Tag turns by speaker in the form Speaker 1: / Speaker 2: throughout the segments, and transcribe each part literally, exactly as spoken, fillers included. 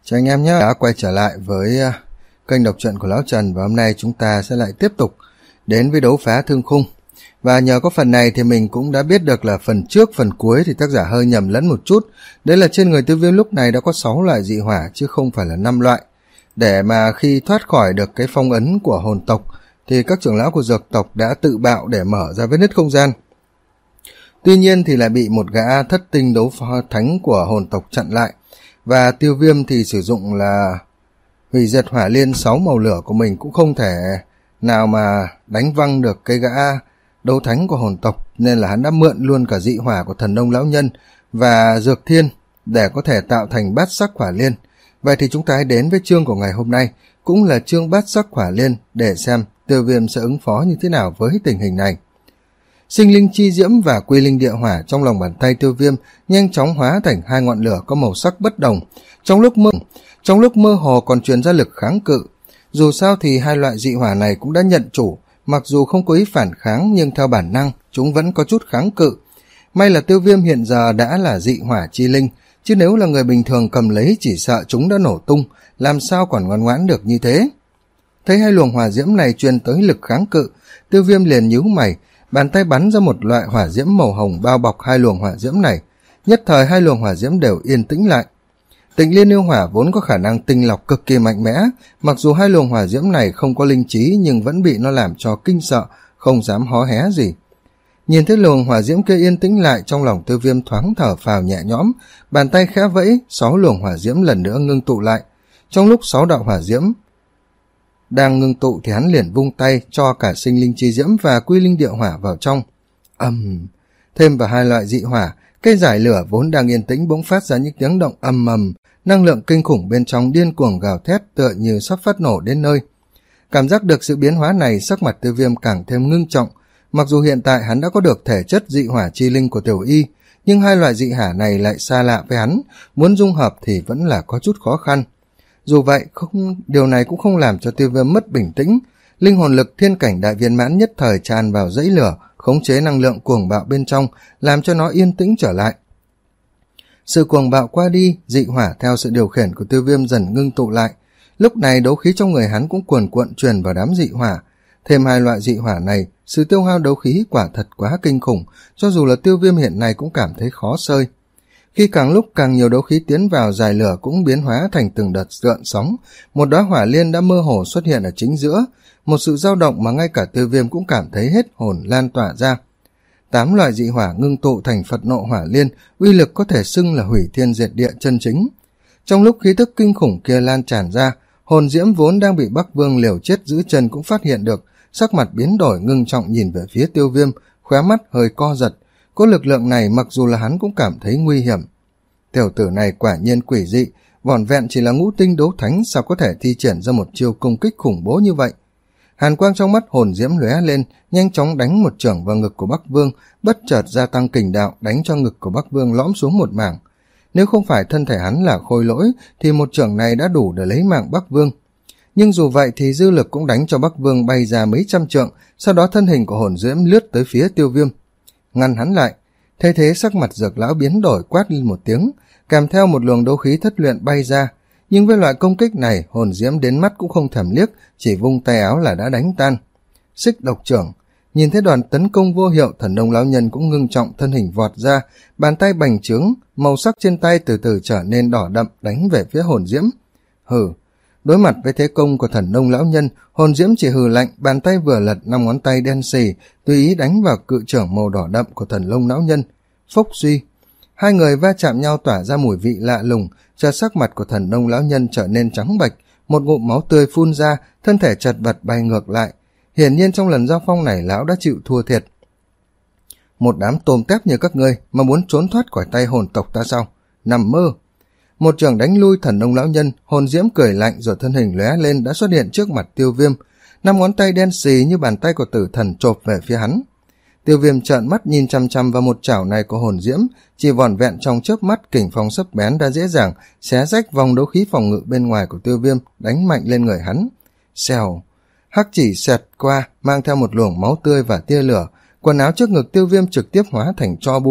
Speaker 1: Chào anh em nhé, đã quay trở lại với kênh đọc truyện của Lão Trần, và hôm nay chúng ta sẽ lại tiếp tục đến với đấu phá thương khung. Và nhờ có phần này thì mình cũng đã biết được là phần trước phần cuối thì tác giả hơi nhầm lẫn một chút. Đấy là trên người Tiêu Viêm lúc này đã có sáu loại dị hỏa chứ không phải là năm loại. Để mà khi thoát khỏi được cái phong ấn của hồn tộc thì các trưởng lão của dược tộc đã tự bạo để mở ra vết nứt không gian. Tuy nhiên thì lại bị một gã thất tinh đấu thánh của hồn tộc chặn lại. Và Tiêu Viêm thì sử dụng là hủy diệt hỏa liên sáu màu lửa của mình cũng không thể nào mà đánh văng được cái gã đấu thánh của hồn tộc, nên là hắn đã mượn luôn cả dị hỏa của thần nông lão nhân và dược thiên để có thể tạo thành bát sắc hỏa liên. Vậy thì chúng ta hãy đến với chương của ngày hôm nay, cũng là chương bát sắc hỏa liên, để xem Tiêu Viêm sẽ ứng phó như thế nào với tình hình này. Sinh linh chi diễm và quy linh địa hỏa trong lòng bàn tay Tiêu Viêm nhanh chóng hóa thành hai ngọn lửa có màu sắc bất đồng. Trong lúc mơ, trong lúc mơ hồ còn truyền ra lực kháng cự. Dù sao thì hai loại dị hỏa này cũng đã nhận chủ, mặc dù không có ý phản kháng nhưng theo bản năng chúng vẫn có chút kháng cự. May là Tiêu Viêm hiện giờ đã là dị hỏa chi linh, chứ nếu là người bình thường cầm lấy chỉ sợ chúng đã nổ tung, làm sao còn ngoan ngoãn được như thế. Thấy hai luồng hỏa diễm này truyền tới lực kháng cự, Tiêu Viêm liền nhíu mày, bàn tay bắn ra một loại hỏa diễm màu hồng bao bọc hai luồng hỏa diễm này. Nhất thời hai luồng hỏa diễm đều yên tĩnh lại. Tịnh liên yêu hỏa vốn có khả năng tinh lọc cực kỳ mạnh mẽ, mặc dù hai luồng hỏa diễm này không có linh trí nhưng vẫn bị nó làm cho kinh sợ, không dám hó hé gì. Nhìn thấy luồng hỏa diễm kia yên tĩnh lại, trong lòng Tiêu Viêm thoáng thở phào nhẹ nhõm, bàn tay khẽ vẫy, sáu luồng hỏa diễm lần nữa ngưng tụ lại. Trong lúc sáu đạo hỏa diễm đang ngưng tụ thì hắn liền vung tay cho cả sinh linh chi diễm và quy linh địa hỏa vào trong. Ầm, um, thêm vào hai loại dị hỏa, cây giải lửa vốn đang yên tĩnh bỗng phát ra những tiếng động ầm ầm, năng lượng kinh khủng bên trong điên cuồng gào thét tựa như sắp phát nổ đến nơi. Cảm giác được sự biến hóa này, sắc mặt Tiêu Viêm càng thêm ngưng trọng. Mặc dù hiện tại hắn đã có được thể chất dị hỏa chi linh của Tiểu Y, nhưng hai loại dị hỏa này lại xa lạ với hắn, muốn dung hợp thì vẫn là có chút khó khăn. Dù vậy, không, điều này cũng không làm cho Tiêu Viêm mất bình tĩnh. Linh hồn lực thiên cảnh đại viên mãn nhất thời tràn vào dãy lửa, khống chế năng lượng cuồng bạo bên trong, làm cho nó yên tĩnh trở lại. Sự cuồng bạo qua đi, dị hỏa theo sự điều khiển của Tiêu Viêm dần ngưng tụ lại. Lúc này đấu khí trong người hắn cũng cuồn cuộn truyền vào đám dị hỏa. Thêm hai loại dị hỏa này, sự tiêu hao đấu khí quả thật quá kinh khủng, cho dù là Tiêu Viêm hiện nay cũng cảm thấy khó sơi. Khi càng lúc càng nhiều đấu khí tiến vào, giải lửa cũng biến hóa thành từng đợt gợn sóng, một đóa hỏa liên đã mơ hồ xuất hiện ở chính giữa, một sự dao động mà ngay cả Tiêu Viêm cũng cảm thấy hết hồn lan tỏa ra. Tám loại dị hỏa ngưng tụ thành Phật nộ hỏa liên, uy lực có thể xưng là hủy thiên diệt địa chân chính. Trong lúc khí tức kinh khủng kia lan tràn ra, hồn diễm vốn đang bị Bắc Vương liều chết giữ chân cũng phát hiện được, sắc mặt biến đổi ngưng trọng nhìn về phía Tiêu Viêm, khóe mắt hơi co giật. Có lực lượng này mặc dù là hắn cũng cảm thấy nguy hiểm. Tiểu tử này quả nhiên quỷ dị, vỏn vẹn chỉ là ngũ tinh đấu thánh sao có thể thi triển ra một chiêu công kích khủng bố như vậy. Hàn quang trong mắt hồn diễm lóe lên, nhanh chóng đánh một chưởng vào ngực của Bắc Vương, bất chợt gia tăng kình đạo đánh cho ngực của Bắc Vương lõm xuống một mảng. Nếu không phải thân thể hắn là khôi lỗi thì một chưởng này đã đủ để lấy mạng Bắc Vương. Nhưng dù vậy thì dư lực cũng đánh cho Bắc Vương bay ra mấy trăm trượng, sau đó thân hình của hồn diễm lướt tới phía Tiêu Viêm, ngăn hắn lại. Thế thế sắc mặt Dược lão biến đổi, quát lên một tiếng, kèm theo một luồng đấu khí thất luyện bay ra. Nhưng với loại công kích này, hồn diễm đến mắt cũng không thèm liếc, chỉ vung tay áo là đã đánh tan. Xích độc trưởng, nhìn thấy đoàn tấn công vô hiệu, thần nông lão nhân cũng ngưng trọng thân hình vọt ra, bàn tay bành trướng, màu sắc trên tay từ từ trở nên đỏ đậm, đánh về phía hồn diễm. Hừ, đối mặt với thế công của thần nông lão nhân, hồn diễm chỉ hừ lạnh, bàn tay vừa lật, năm ngón tay đen xì tùy ý đánh vào cự trưởng màu đỏ đậm của thần nông lão nhân. Phốc suy, hai người va chạm nhau tỏa ra mùi vị lạ lùng, chợt sắc mặt của thần nông lão nhân trở nên trắng bệch, một ngụm máu tươi phun ra, thân thể chật vật bay ngược lại. Hiển nhiên trong lần giao phong này lão đã chịu thua thiệt. Một đám tôm tép như các ngươi mà muốn trốn thoát khỏi tay hồn tộc ta sao? Nằm mơ. Một trường đánh lui thần nông lão nhân, hồn diễm cười lạnh rồi thân hình lóe lên đã xuất hiện trước mặt Tiêu Viêm, năm ngón tay đen xì như bàn tay của tử thần chộp về phía hắn. Tiêu Viêm trợn mắt nhìn chăm chăm vào một chảo này của hồn diễm, chỉ vỏn vẹn trong chớp mắt, kình phong sắc bén đã dễ dàng xé rách vòng đấu khí phòng ngự bên ngoài của Tiêu Viêm, đánh mạnh lên người hắn. Xèo, hắc chỉ xẹt qua, mang theo một luồng máu tươi và tia lửa, quần áo trước ngực Tiêu Viêm trực tiếp hóa thành tro bụi,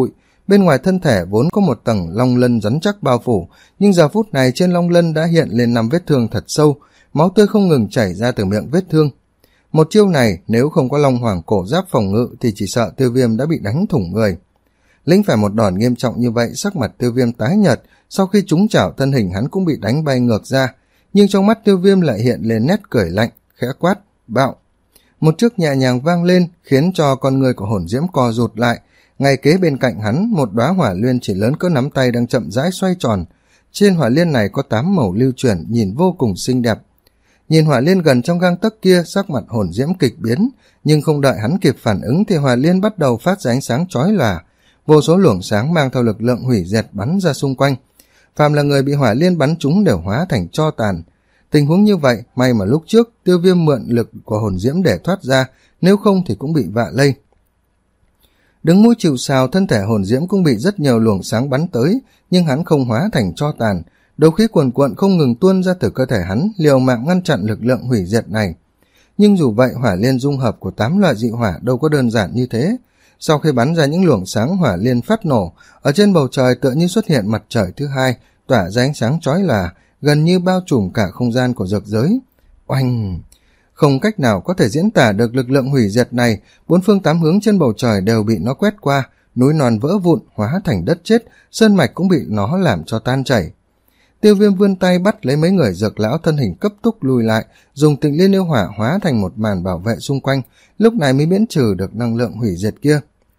Speaker 1: Bên ngoài thân thể vốn có một tầng long lân rắn chắc bao phủ, nhưng giờ phút này trên long lân đã hiện lên năm vết thương thật sâu, máu tươi không ngừng chảy ra từ miệng vết thương. Một chiêu này nếu không có long hoàng cổ giáp phòng ngự thì chỉ sợ Tiêu Viêm đã bị đánh thủng người. Lĩnh phải một đòn nghiêm trọng như vậy, sắc mặt Tiêu Viêm tái nhợt, sau khi trúng chảo thân hình hắn cũng bị đánh bay ngược ra, nhưng trong mắt Tiêu Viêm lại hiện lên nét cười lạnh, khẽ quát, bạo. Một chước nhẹ nhàng vang lên, khiến cho con người của hồn diễm co rụt lại. Ngay kế bên cạnh hắn, một đóa hỏa liên chỉ lớn cỡ nắm tay đang chậm rãi xoay tròn. Trên hỏa liên này có tám màu lưu chuyển, nhìn vô cùng xinh đẹp. Nhìn hỏa liên gần trong gang tấc kia, sắc mặt hồn diễm kịch biến, nhưng không đợi hắn kịp phản ứng thì hỏa liên bắt đầu phát ra ánh sáng chói lòa. Vô số luồng sáng mang theo lực lượng hủy diệt bắn ra xung quanh. Phàm là người bị hỏa liên bắn trúng đều hóa thành tro tàn. Tình huống như vậy, may mà lúc trước Tiêu Viêm mượn lực của hồn diễm để thoát ra, nếu không thì cũng bị vạ lây. Đứng mũi chịu sào, thân thể hồn diễm cũng bị rất nhiều luồng sáng bắn tới, nhưng hắn không hóa thành tro tàn. Đấu khí cuồn cuộn không ngừng tuôn ra từ cơ thể hắn, liều mạng ngăn chặn lực lượng hủy diệt này. Nhưng dù vậy, hỏa liên dung hợp của tám loại dị hỏa đâu có đơn giản như thế. Sau khi bắn ra những luồng sáng hỏa liên phát nổ, ở trên bầu trời tựa như xuất hiện mặt trời thứ hai, tỏa ra ánh sáng chói lòa, gần như bao trùm cả không gian của dược giới. Oanh! Không cách nào có thể diễn tả được lực lượng hủy diệt này, bốn phương tám hướng trên bầu trời đều bị nó quét qua, núi non vỡ vụn, hóa thành đất chết, sơn mạch cũng bị nó làm cho tan chảy. Tiêu Viêm vươn tay bắt lấy mấy người dược lão, thân hình cấp tốc lùi lại, dùng Tịnh Liên Yêu Hỏa hóa thành một màn bảo vệ xung quanh, lúc này mới miễn trừ được năng lượng hủy diệt kia.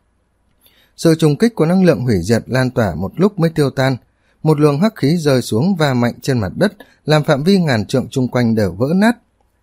Speaker 1: Sự trùng kích của năng lượng hủy diệt lan tỏa một lúc mới tiêu tan. Một luồng hắc khí rơi xuống va mạnh trên mặt đất, làm phạm vi ngàn trượng chung quanh đều vỡ nát.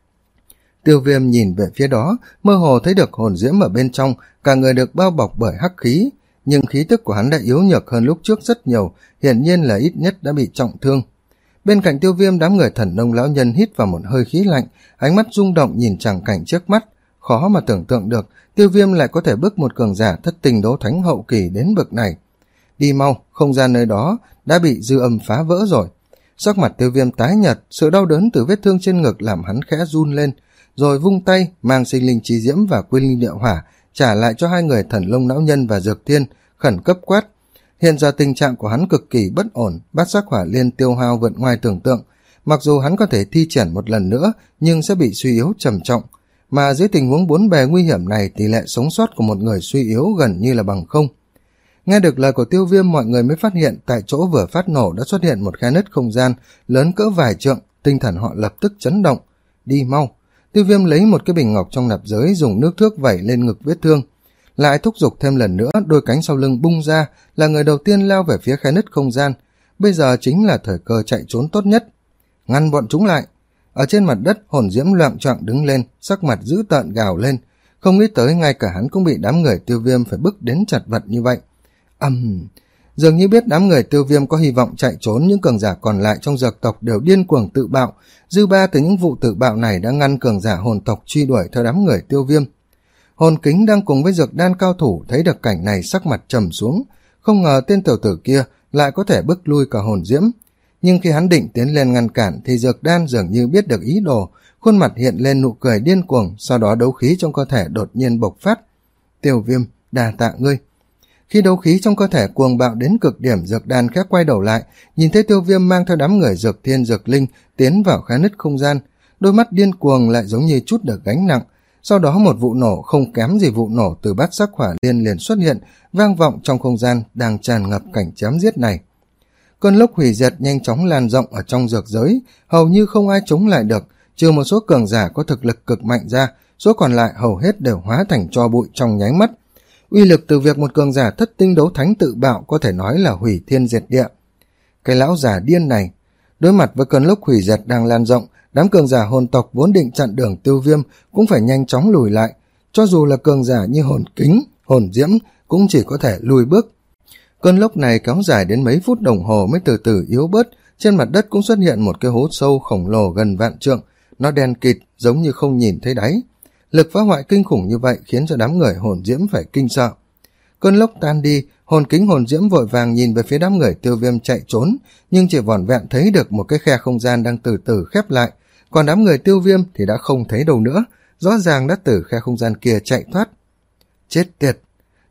Speaker 1: Tiêu Viêm nhìn về phía đó, mơ hồ thấy được hồn diễm ở bên trong, cả người được bao bọc bởi hắc khí, nhưng khí tức của hắn đã yếu nhược hơn lúc trước rất nhiều, hiển nhiên là ít nhất đã bị trọng thương. Bên cạnh Tiêu Viêm, đám người Thần Nông lão nhân hít vào một hơi khí lạnh, ánh mắt rung động nhìn tràng cảnh trước mắt, khó mà tưởng tượng được Tiêu Viêm lại có thể bức một cường giả thất tình đấu thánh hậu kỳ đến bậc này. Đi mau, không gian nơi đó đã bị dư âm phá vỡ rồi. Sắc mặt Tiêu Viêm tái nhợt, sự đau đớn từ vết thương trên ngực làm hắn khẽ run lên, rồi vung tay mang sinh linh chi diễm và quyên linh địa hỏa trả lại cho hai người Thần Long lão nhân và Dược Thiên, khẩn cấp quát. Hiện giờ tình trạng của hắn cực kỳ bất ổn, bát sắc hỏa liên tiêu hao vượt ngoài tưởng tượng. Mặc dù hắn có thể thi triển một lần nữa, nhưng sẽ bị suy yếu trầm trọng. Mà dưới tình huống bốn bề nguy hiểm này, tỷ lệ sống sót của một người suy yếu gần như là bằng không. Nghe được lời của Tiêu Viêm, mọi người mới phát hiện tại chỗ vừa phát nổ đã xuất hiện một khe nứt không gian lớn cỡ vài trượng, tinh thần họ lập tức chấn động. Đi mau! Tiêu Viêm lấy một cái bình ngọc trong nạp giới, dùng nước thước vẩy lên ngực vết thương, lại thúc giục thêm lần nữa, đôi cánh sau lưng bung ra, là người đầu tiên lao về phía khe nứt không gian. Bây giờ chính là thời cơ chạy trốn tốt nhất. Ngăn bọn chúng lại! Ở trên mặt đất, hồn diễm loạng choạng đứng lên, sắc mặt dữ tợn gào lên, không nghĩ tới ngay cả hắn cũng bị đám người Tiêu Viêm phải bức đến chật vật như vậy. Ầm! Um, dường như biết đám người Tiêu Viêm có hy vọng chạy trốn, những cường giả còn lại trong dược tộc đều điên cuồng tự bạo. Dư ba từ những vụ tự bạo này đã ngăn cường giả hồn tộc truy đuổi theo đám người Tiêu Viêm. Hồn Kính đang cùng với dược đan cao thủ thấy được cảnh này, sắc mặt trầm xuống, không ngờ tên tiểu tử kia lại có thể bức lui cả hồn diễm. Nhưng khi hắn định tiến lên ngăn cản thì dược đan dường như biết được ý đồ, khuôn mặt hiện lên nụ cười điên cuồng, sau đó đấu khí trong cơ thể đột nhiên bộc phát. Tiêu Viêm, đà tạ ngươi. Khi đấu khí trong cơ thể cuồng bạo đến cực điểm, dược đan khẽ quay đầu lại, nhìn thấy Tiêu Viêm mang theo đám người Dược Thiên, Dược Linh tiến vào khe nứt không gian, đôi mắt điên cuồng lại giống như chút được gánh nặng. Sau đó một vụ nổ không kém gì vụ nổ từ bát sắc hỏa liên liền xuất hiện, vang vọng trong không gian đang tràn ngập cảnh chém giết này. Cơn lốc hủy diệt nhanh chóng lan rộng ở trong dược giới, hầu như không ai chống lại được, trừ một số cường giả có thực lực cực mạnh ra, số còn lại hầu hết đều hóa thành tro bụi trong nháy mắt. Uy lực từ việc một cường giả thất tinh đấu thánh tự bạo có thể nói là hủy thiên diệt địa. Cái lão già điên này! Đối mặt với cơn lốc hủy diệt đang lan rộng, đám cường giả hồn tộc vốn định chặn đường Tiêu Viêm cũng phải nhanh chóng lùi lại, cho dù là cường giả như Hồn Kính, Hồn Diễm cũng chỉ có thể lùi bước. Cơn lốc này kéo dài đến mấy phút đồng hồ mới từ từ yếu bớt, trên mặt đất cũng xuất hiện một cái hố sâu khổng lồ gần vạn trượng, nó đen kịt giống như không nhìn thấy đáy. Lực phá hoại kinh khủng như vậy khiến cho đám người Hồn Diễm phải kinh sợ. Cơn lốc tan đi, Hồn Kính, Hồn Diễm vội vàng nhìn về phía đám người Tiêu Viêm chạy trốn, nhưng chỉ vỏn vẹn thấy được một cái khe không gian đang từ từ khép lại, còn đám người Tiêu Viêm thì đã không thấy đâu nữa, rõ ràng đã từ khe không gian kia chạy thoát. Chết tiệt!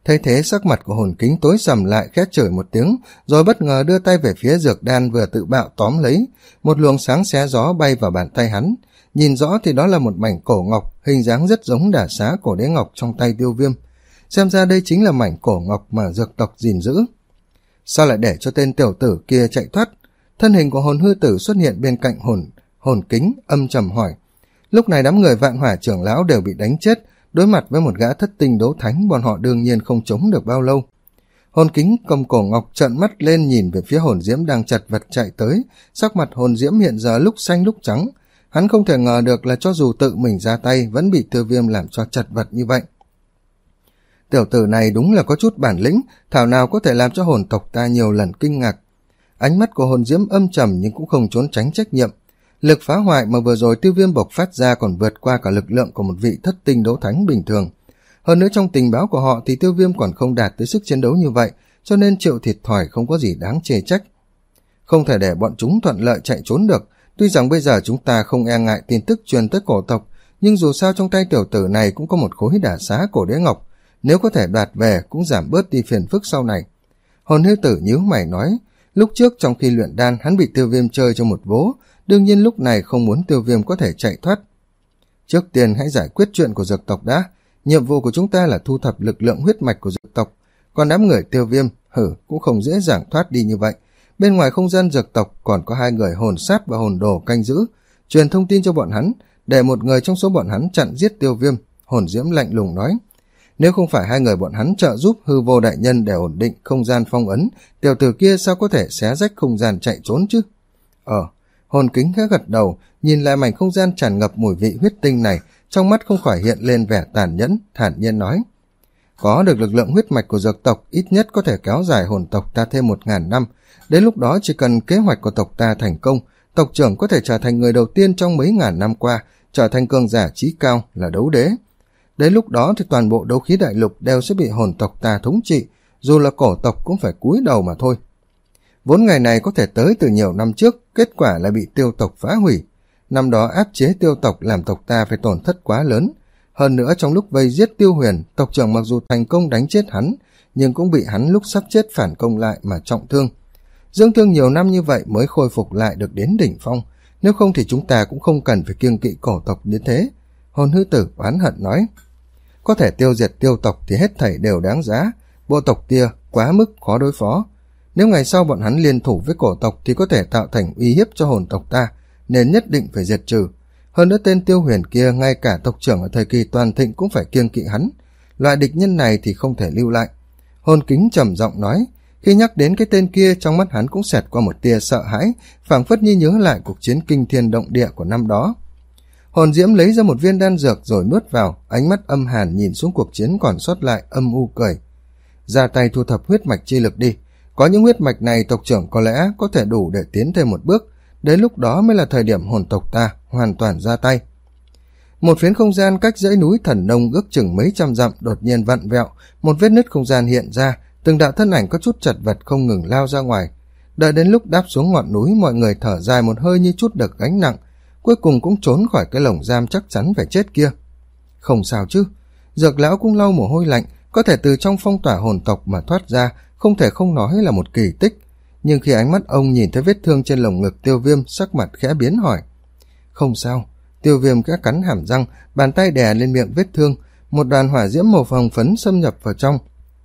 Speaker 1: Thấy thế sắc mặt của Hồn Kính tối sầm lại, khét chửi một tiếng, rồi bất ngờ đưa tay về phía dược đan vừa tự bạo tóm lấy. Một luồng sáng xé gió bay vào bàn tay hắn. Nhìn rõ thì đó là một mảnh cổ ngọc, hình dáng rất giống đả xá cổ đế ngọc trong tay Tiêu Viêm. Xem ra đây chính là mảnh cổ ngọc mà dược tộc gìn giữ. Sao lại để cho tên tiểu tử kia chạy thoát? Thân hình của Hồn Hư Tử xuất hiện bên cạnh hồn Hồn Kính, âm trầm hỏi. Lúc này đám người Vạn Hỏa trưởng lão đều bị đánh chết, đối mặt với một gã thất tinh đấu thánh, bọn họ đương nhiên không chống được bao lâu. Hồn Kính cầm cổ ngọc trợn mắt lên nhìn về phía Hồn Diễm đang chật vật chạy tới, sắc mặt Hồn Diễm hiện giờ lúc xanh lúc trắng. Hắn không thể ngờ được là cho dù tự mình ra tay vẫn bị Tiêu Viêm làm cho chật vật như vậy. Tiểu tử này đúng là có chút bản lĩnh, thảo nào có thể làm cho hồn tộc ta nhiều lần kinh ngạc. Ánh mắt của Hồn Diễm âm trầm nhưng cũng không trốn tránh trách nhiệm. Lực phá hoại mà vừa rồi Tiêu Viêm bộc phát ra còn vượt qua cả lực lượng của một vị thất tinh đấu thánh bình thường. Hơn nữa trong tình báo của họ thì Tiêu Viêm còn không đạt tới sức chiến đấu như vậy, cho nên chịu thiệt thòi không có gì đáng chê trách. Không thể để bọn chúng thuận lợi chạy trốn được. Tuy rằng bây giờ chúng ta không e ngại tin tức truyền tới cổ tộc, nhưng dù sao trong tay tiểu tử này cũng có một khối đả xá cổ đế ngọc, nếu có thể đoạt về cũng giảm bớt đi phiền phức sau này. Hồn Hư Tử nhíu mày nói, lúc trước trong khi luyện đan hắn bị Tiêu Viêm chơi cho một vố, đương nhiên lúc này không muốn Tiêu Viêm có thể chạy thoát. Trước tiên hãy giải quyết chuyện của dược tộc đã, nhiệm vụ của chúng ta là thu thập lực lượng huyết mạch của dược tộc, còn đám người Tiêu Viêm hử cũng không dễ dàng thoát đi như vậy. Bên ngoài không gian dược tộc còn có hai người hồn sát và hồn đồ canh giữ, truyền thông tin cho bọn hắn, để một người trong số bọn hắn chặn giết Tiêu Viêm. Hồn Diễm lạnh lùng nói, nếu không phải hai người bọn hắn trợ giúp Hư Vô đại nhân để ổn định không gian phong ấn, tiểu tử kia sao có thể xé rách không gian chạy trốn chứ? Ờ, Hồn Kính khẽ gật đầu, nhìn lại mảnh không gian tràn ngập mùi vị huyết tinh này, trong mắt không khỏi hiện lên vẻ tàn nhẫn, thản nhiên nói, có được lực lượng huyết mạch của dược tộc ít nhất có thể kéo dài hồn tộc ta thêm một ngàn năm. Đến lúc đó chỉ cần kế hoạch của tộc ta thành công, tộc trưởng có thể trở thành người đầu tiên trong mấy ngàn năm qua, trở thành cường giả chí cao là đấu đế. Đến lúc đó thì toàn bộ đấu khí đại lục đều sẽ bị hồn tộc ta thống trị, dù là cổ tộc cũng phải cúi đầu mà thôi. Vốn ngày này có thể tới từ nhiều năm trước, kết quả là bị Tiêu tộc phá hủy. Năm đó áp chế Tiêu tộc làm tộc ta phải tổn thất quá lớn. Hơn nữa trong lúc vây giết Tiêu Huyền, tộc trưởng mặc dù thành công đánh chết hắn, nhưng cũng bị hắn lúc sắp chết phản công lại mà trọng thương. Dưỡng thương nhiều năm như vậy mới khôi phục lại được đến đỉnh phong, nếu không thì chúng ta cũng không cần phải kiêng kỵ cổ tộc đến thế. Hồn Hư Tử oán hận nói, có thể tiêu diệt Tiêu tộc thì hết thảy đều đáng giá, bộ tộc kia quá mức khó đối phó. Nếu ngày sau bọn hắn liên thủ với cổ tộc thì có thể tạo thành uy hiếp cho hồn tộc ta, nên nhất định phải diệt trừ. Hơn nữa tên Tiêu Huyền kia ngay cả tộc trưởng ở thời kỳ toàn thịnh cũng phải kiêng kỵ hắn, loại địch nhân này thì không thể lưu lại. Hồn Kính trầm giọng nói, khi nhắc đến cái tên kia trong mắt hắn cũng xẹt qua một tia sợ hãi, phảng phất như nhớ lại cuộc chiến kinh thiên động địa của năm đó. Hồn Diễm lấy ra một viên đan dược rồi nuốt vào, ánh mắt âm hàn nhìn xuống cuộc chiến còn sót lại, âm u cười. Ra tay thu thập huyết mạch chi lực đi, có những huyết mạch này tộc trưởng có lẽ có thể đủ để tiến thêm một bước, đến lúc đó mới là thời điểm hồn tộc ta hoàn toàn ra tay. Một phiến không gian cách dãy núi Thần Nông ước chừng mấy trăm dặm đột nhiên vặn vẹo, một vết nứt không gian hiện ra, từng đạo thân ảnh có chút chật vật không ngừng lao ra ngoài. Đợi đến lúc đáp xuống ngọn núi, mọi người thở dài một hơi như chút được gánh nặng, cuối cùng cũng trốn khỏi cái lồng giam chắc chắn phải chết kia. Không sao chứ, Dược lão cũng lau mồ hôi lạnh, có thể từ trong phong tỏa hồn tộc mà thoát ra, không thể không nói là một kỳ tích. Nhưng khi ánh mắt ông nhìn thấy vết thương trên lồng ngực Tiêu Viêm, sắc mặt khẽ biến hỏi. Không sao. Tiêu Viêm khẽ cắn hàm răng, bàn tay đè lên miệng vết thương, một đoàn hỏa diễm màu hồng phấn xâm nhập vào trong.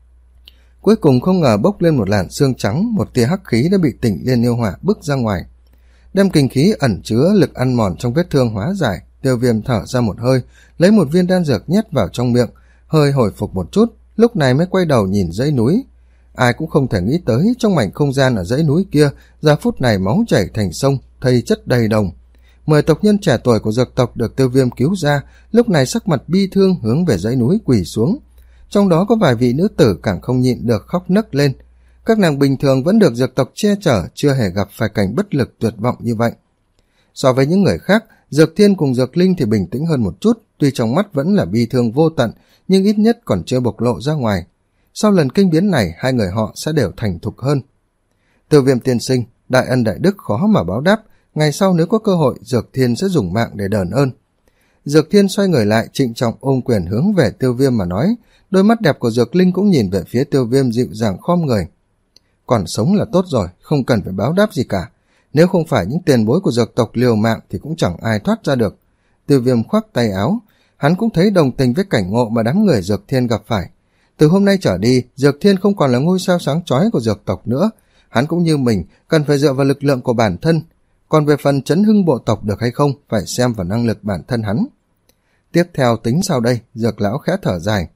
Speaker 1: Cuối cùng không ngờ bốc lên một làn xương trắng, một tia hắc khí đã bị Tỉnh Liên yêu hỏa bức ra ngoài. Đem kinh khí ẩn chứa lực ăn mòn trong vết thương hóa giải, Tiêu Viêm thở ra một hơi, lấy một viên đan dược nhét vào trong miệng, hơi hồi phục một chút, lúc này mới quay đầu nhìn dãy núi. Ai cũng không thể nghĩ tới trong mảnh không gian ở dãy núi kia, giờ phút này máu chảy thành sông, thây chất đầy đồng. Mười tộc nhân trẻ tuổi của dược tộc được Tiêu Viêm cứu ra, lúc này sắc mặt bi thương hướng về dãy núi quỳ xuống. Trong đó có vài vị nữ tử càng không nhịn được khóc nấc lên. Các nàng bình thường vẫn được dược tộc che chở, chưa hề gặp phải cảnh bất lực tuyệt vọng như vậy. So với những người khác, Dược Thiên cùng Dược Linh thì bình tĩnh hơn một chút, tuy trong mắt vẫn là bi thương vô tận, nhưng ít nhất còn chưa bộc lộ ra ngoài. Sau lần kinh biến này, hai người họ sẽ đều thành thục hơn. Tiêu Viêm tiên sinh, đại ân đại đức khó mà báo đáp, ngày sau nếu có cơ hội, Dược Thiên sẽ dùng mạng để đền ơn. Dược Thiên xoay người lại trịnh trọng ôm quyền hướng về Tiêu Viêm mà nói, đôi mắt đẹp của Dược Linh cũng nhìn về phía Tiêu Viêm dịu dàng khom người. Còn sống là tốt rồi, không cần phải báo đáp gì cả. Nếu không phải những tiền bối của dược tộc liều mạng thì cũng chẳng ai thoát ra được. Tiêu Viêm khoác tay áo, hắn cũng thấy đồng tình với cảnh ngộ mà đám người Dược Thiên gặp phải. Từ hôm nay trở đi, Dược Thiên không còn là ngôi sao sáng chói của dược tộc nữa. Hắn cũng như mình, cần phải dựa vào lực lượng của bản thân. Còn về phần chấn hưng bộ tộc được hay không, phải xem vào năng lực bản thân hắn. Tiếp theo tính sau đây, Dược lão khẽ thở dài.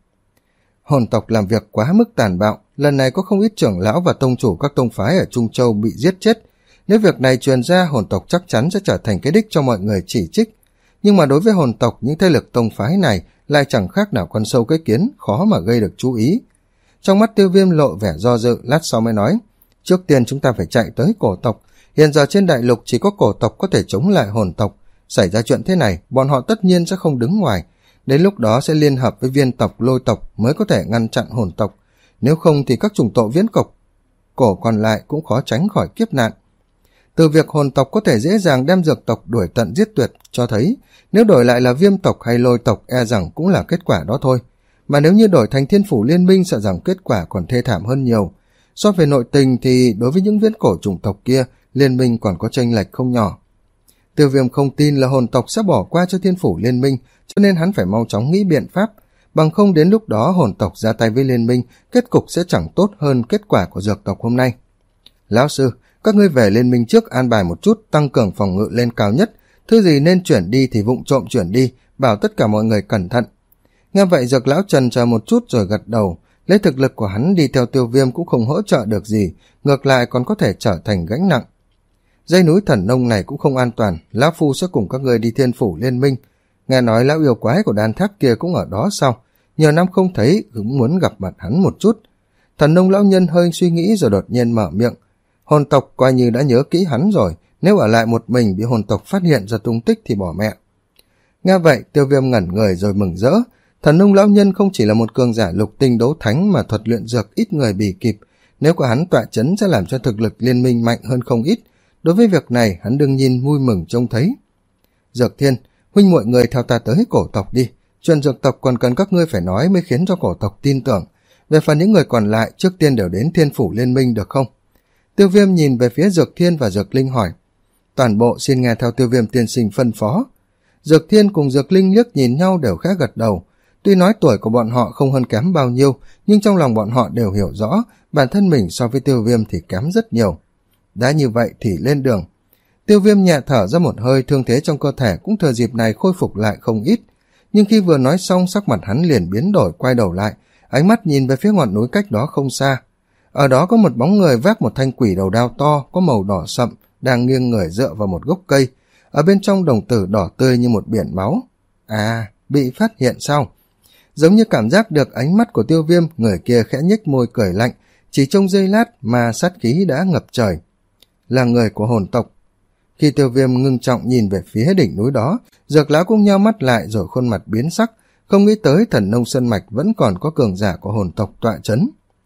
Speaker 1: Hồn tộc làm việc quá mức tàn bạo, lần này có không ít trưởng lão và tông chủ các tông phái ở Trung Châu bị giết chết. Nếu việc này truyền ra, hồn tộc chắc chắn sẽ trở thành cái đích cho mọi người chỉ trích. Nhưng mà đối với hồn tộc, những thế lực tông phái này lại chẳng khác nào con sâu cái kiến, khó mà gây được chú ý. Trong mắt Tiêu Viêm lộ vẻ do dự, lát sau mới nói, trước tiên chúng ta phải chạy tới cổ tộc. Hiện giờ trên đại lục chỉ có cổ tộc có thể chống lại hồn tộc. Xảy ra chuyện thế này, bọn họ tất nhiên sẽ không đứng ngoài. Đến lúc đó sẽ liên hợp với viên tộc, lôi tộc mới có thể ngăn chặn hồn tộc. Nếu không thì các chủng tộc viễn cộc cổ còn lại cũng khó tránh khỏi kiếp nạn. Từ việc hồn tộc có thể dễ dàng đem dược tộc đuổi tận giết tuyệt cho thấy, nếu đổi lại là viêm tộc hay lôi tộc e rằng cũng là kết quả đó thôi. Mà nếu như đổi thành thiên phủ liên minh sợ rằng kết quả còn thê thảm hơn nhiều. So về nội tình thì đối với những viễn cổ chủng tộc kia, liên minh còn có chênh lệch không nhỏ. Tiêu Viêm không tin là hồn tộc sẽ bỏ qua cho thiên phủ liên minh, cho nên hắn phải mau chóng nghĩ biện pháp. Bằng không đến lúc đó hồn tộc ra tay với liên minh, kết cục sẽ chẳng tốt hơn kết quả của dược tộc hôm nay. Lão sư, các ngươi về liên minh trước an bài một chút, tăng cường phòng ngự lên cao nhất. Thứ gì nên chuyển đi thì vụng trộm chuyển đi, bảo tất cả mọi người cẩn thận. Nghe vậy Dược lão trần chờ một chút rồi gật đầu. Lấy thực lực của hắn đi theo Tiêu Viêm cũng không hỗ trợ được gì, ngược lại còn có thể trở thành gánh nặng. Dãy núi Thần Nông này cũng không an toàn, lão phu sẽ cùng các ngươi đi thiên phủ liên minh. Nghe nói lão yêu quái của đan thác kia cũng ở đó sao? Nhiều năm không thấy, cũng muốn gặp mặt hắn một chút. Thần Nông lão nhân hơi suy nghĩ rồi đột nhiên mở miệng. Hồn tộc coi như đã nhớ kỹ hắn rồi, nếu ở lại một mình bị hồn tộc phát hiện ra tung tích thì bỏ mẹ. Nghe vậy Tiêu Viêm ngẩn người rồi mừng rỡ. Thần Nông lão nhân không chỉ là một cường giả lục tinh đấu thánh mà thuật luyện dược ít người bì kịp, nếu có hắn tọa chấn sẽ làm cho thực lực liên minh mạnh hơn không ít. Đối với việc này hắn đương nhiên vui mừng trông thấy. Dược Thiên, huynh muội người theo ta tới cổ tộc đi, chuyện dược tộc còn cần các ngươi phải nói mới khiến cho cổ tộc tin tưởng. Về phần những người còn lại trước tiên đều đến thiên phủ liên minh được không? Tiêu Viêm nhìn về phía Dược Thiên và Dược Linh hỏi. Toàn bộ xin nghe theo Tiêu Viêm tiên sinh phân phó. Dược Thiên cùng Dược Linh liếc nhìn nhau đều khẽ gật đầu. Tuy nói tuổi của bọn họ không hơn kém bao nhiêu, nhưng trong lòng bọn họ đều hiểu rõ bản thân mình so với Tiêu Viêm thì kém rất nhiều. Đã như vậy thì lên đường. Tiêu Viêm nhẹ thở ra một hơi, thương thế trong cơ thể cũng thừa dịp này khôi phục lại không ít. Nhưng khi vừa nói xong sắc mặt hắn liền biến đổi, quay đầu lại, ánh mắt nhìn về phía ngọn núi cách đó không xa. Ở đó có một bóng người vác một thanh quỷ đầu đao to có màu đỏ sậm, đang nghiêng người dựa vào một gốc cây. Ở bên trong đồng tử đỏ tươi như một biển máu. À, bị phát hiện sao? Giống như cảm giác được ánh mắt của Tiêu Viêm, người kia khẽ nhếch môi cười lạnh, chỉ trong giây lát mà sát khí đã ngập trời. Là người của hồn tộc. Khi Tiêu Viêm ngưng trọng nhìn về phía đỉnh núi đó, Dược lão cũng nheo mắt lại rồi khuôn mặt biến sắc, không nghĩ tới Thần Nông Sơn Mạch vẫn còn có cường giả của hồn tộc tọa chấn.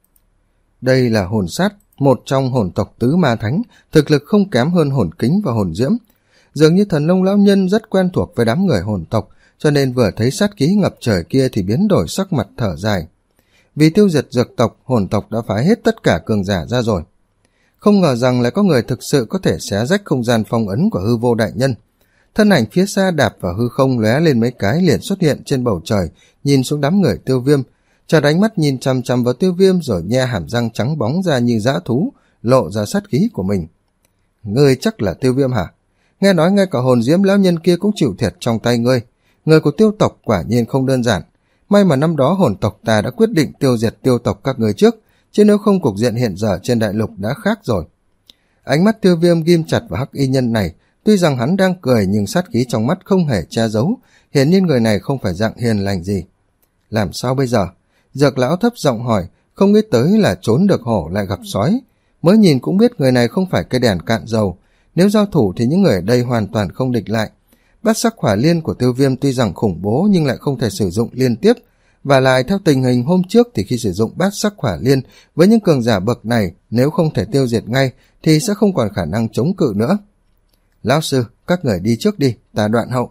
Speaker 1: Đây là hồn sát, một trong hồn tộc tứ ma thánh, thực lực không kém hơn hồn kính và hồn diễm. Dường như Thần Nông lão nhân rất quen thuộc với đám người hồn tộc, cho nên vừa thấy sát khí ngập trời kia thì biến đổi sắc mặt thở dài. Vì tiêu diệt dược tộc, hồn tộc đã phái hết tất cả cường giả ra rồi. Không ngờ rằng lại có người thực sự có thể xé rách không gian phong ấn của hư vô đại nhân. Thân ảnh phía xa đạp vào hư không lóe lên mấy cái liền xuất hiện trên bầu trời, nhìn xuống đám người Tiêu Viêm, chợt ánh mắt nhìn chằm chằm vào Tiêu Viêm rồi nhe hàm răng trắng bóng ra như dã thú, lộ ra sát khí của mình. Ngươi chắc là Tiêu Viêm hả? Nghe nói ngay cả hồn diễm lão nhân kia cũng chịu thiệt trong tay ngươi. Người của Tiêu tộc quả nhiên không đơn giản. May mà năm đó hồn tộc ta đã quyết định tiêu diệt Tiêu tộc các người trước, chứ nếu không cục diện hiện giờ trên đại lục đã khác rồi. Ánh mắt Tiêu Viêm ghim chặt vào hắc y nhân này, tuy rằng hắn đang cười nhưng sát khí trong mắt không hề che giấu, hiển nhiên người này không phải dạng hiền lành gì. Làm sao bây giờ? Dược lão thấp giọng hỏi, không nghĩ tới là trốn được hổ lại gặp sói. Mới nhìn cũng biết người này không phải cây đèn cạn dầu, nếu giao thủ thì những người ở đây hoàn toàn không địch lại. Bát sắc hỏa liên của Tiêu Viêm tuy rằng khủng bố nhưng lại không thể sử dụng liên tiếp, và lại theo tình hình hôm trước thì khi sử dụng bát sắc hỏa liên với những cường giả bậc này, nếu không thể tiêu diệt ngay thì sẽ không còn khả năng chống cự nữa. Lão sư, các người đi trước đi, ta đoạn hậu.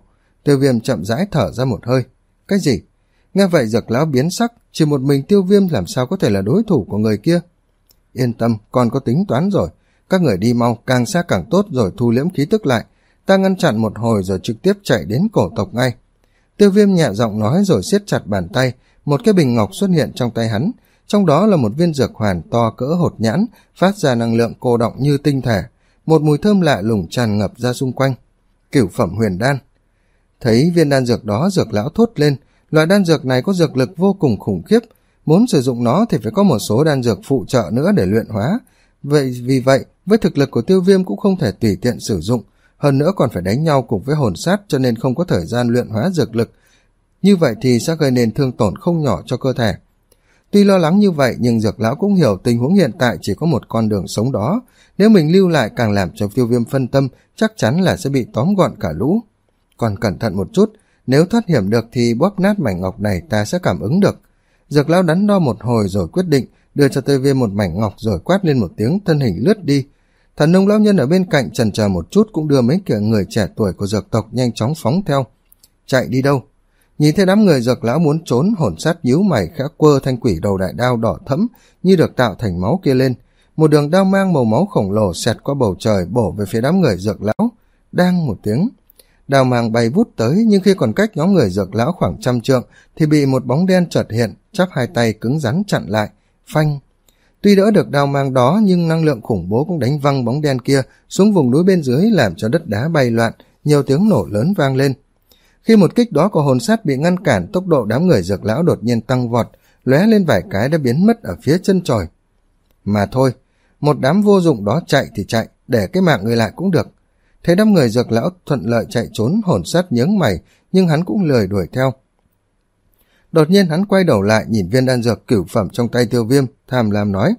Speaker 1: Tiêu Viêm chậm rãi thở ra một hơi. Cái gì? Nghe vậy Dược lão biến sắc, chỉ một mình Tiêu Viêm làm sao có thể là đối thủ của người kia. Yên tâm, con có tính toán rồi. Các người đi mau, càng xa càng tốt, rồi thu liễm khí tức lại. Ta ngăn chặn một hồi rồi trực tiếp chạy đến cổ tộc ngay. Tiêu Viêm nhẹ giọng nói rồi siết chặt bàn tay. Một cái bình ngọc xuất hiện trong tay hắn, trong đó là một viên dược hoàn to cỡ hột nhãn, phát ra năng lượng cô động như tinh thể. Một mùi thơm lạ lùng tràn ngập ra xung quanh. Cửu phẩm huyền đan. Thấy viên đan dược đó, Dược lão thốt lên. Loại đan dược này có dược lực vô cùng khủng khiếp, muốn sử dụng nó thì phải có một số đan dược phụ trợ nữa để luyện hóa. Vậy vì vậy, với thực lực của Tiêu Viêm cũng không thể tùy tiện sử dụng, hơn nữa còn phải đánh nhau cùng với hồn sát, cho nên không có thời gian luyện hóa dược lực. Như vậy thì sẽ gây nên thương tổn không nhỏ cho cơ thể. Tuy lo lắng như vậy nhưng Dược lão cũng hiểu tình huống hiện tại chỉ có một con đường sống đó, nếu mình lưu lại càng làm cho Tiêu Viêm phân tâm, chắc chắn là sẽ bị tóm gọn cả lũ. Còn cẩn thận một chút, nếu thoát hiểm được thì bóp nát mảnh ngọc này ta sẽ cảm ứng được. Dược lão đắn đo một hồi rồi quyết định, đưa cho Tiêu Viêm một mảnh ngọc rồi quát lên một tiếng, thân hình lướt đi. Thần nông lão nhân ở bên cạnh chần chờ một chút cũng đưa mấy kẻ người trẻ tuổi của dược tộc nhanh chóng phóng theo. Chạy đi đâu? Nhìn thấy đám người Dược lão muốn trốn, hồn sát nhíu mày khẽ quơ thanh quỷ đầu đại đao đỏ thẫm như được tạo thành máu kia lên. Một đường đao mang màu máu khổng lồ xẹt qua bầu trời bổ về phía đám người Dược lão. Đang một tiếng, đao mang bay vút tới, nhưng khi còn cách nhóm người Dược lão khoảng trăm trượng thì bị một bóng đen chợt hiện, chắp hai tay cứng rắn chặn lại. Phanh! Tuy đỡ được đao mang đó nhưng năng lượng khủng bố cũng đánh văng bóng đen kia xuống vùng núi bên dưới, làm cho đất đá bay loạn, nhiều tiếng nổ lớn vang lên. Khi một kích đó của hồn sát bị ngăn cản, tốc độ đám người Dược lão đột nhiên tăng vọt, lóe lên vài cái đã biến mất ở phía chân trời. Mà thôi, một đám vô dụng đó chạy thì chạy, để cái mạng người lại cũng được. Thấy đám người Dược lão thuận lợi chạy trốn, hồn sát nhướng mày, nhưng hắn cũng lười đuổi theo. Đột nhiên hắn quay đầu lại nhìn viên đan dược cửu phẩm trong tay Tiêu Viêm, tham lam nói.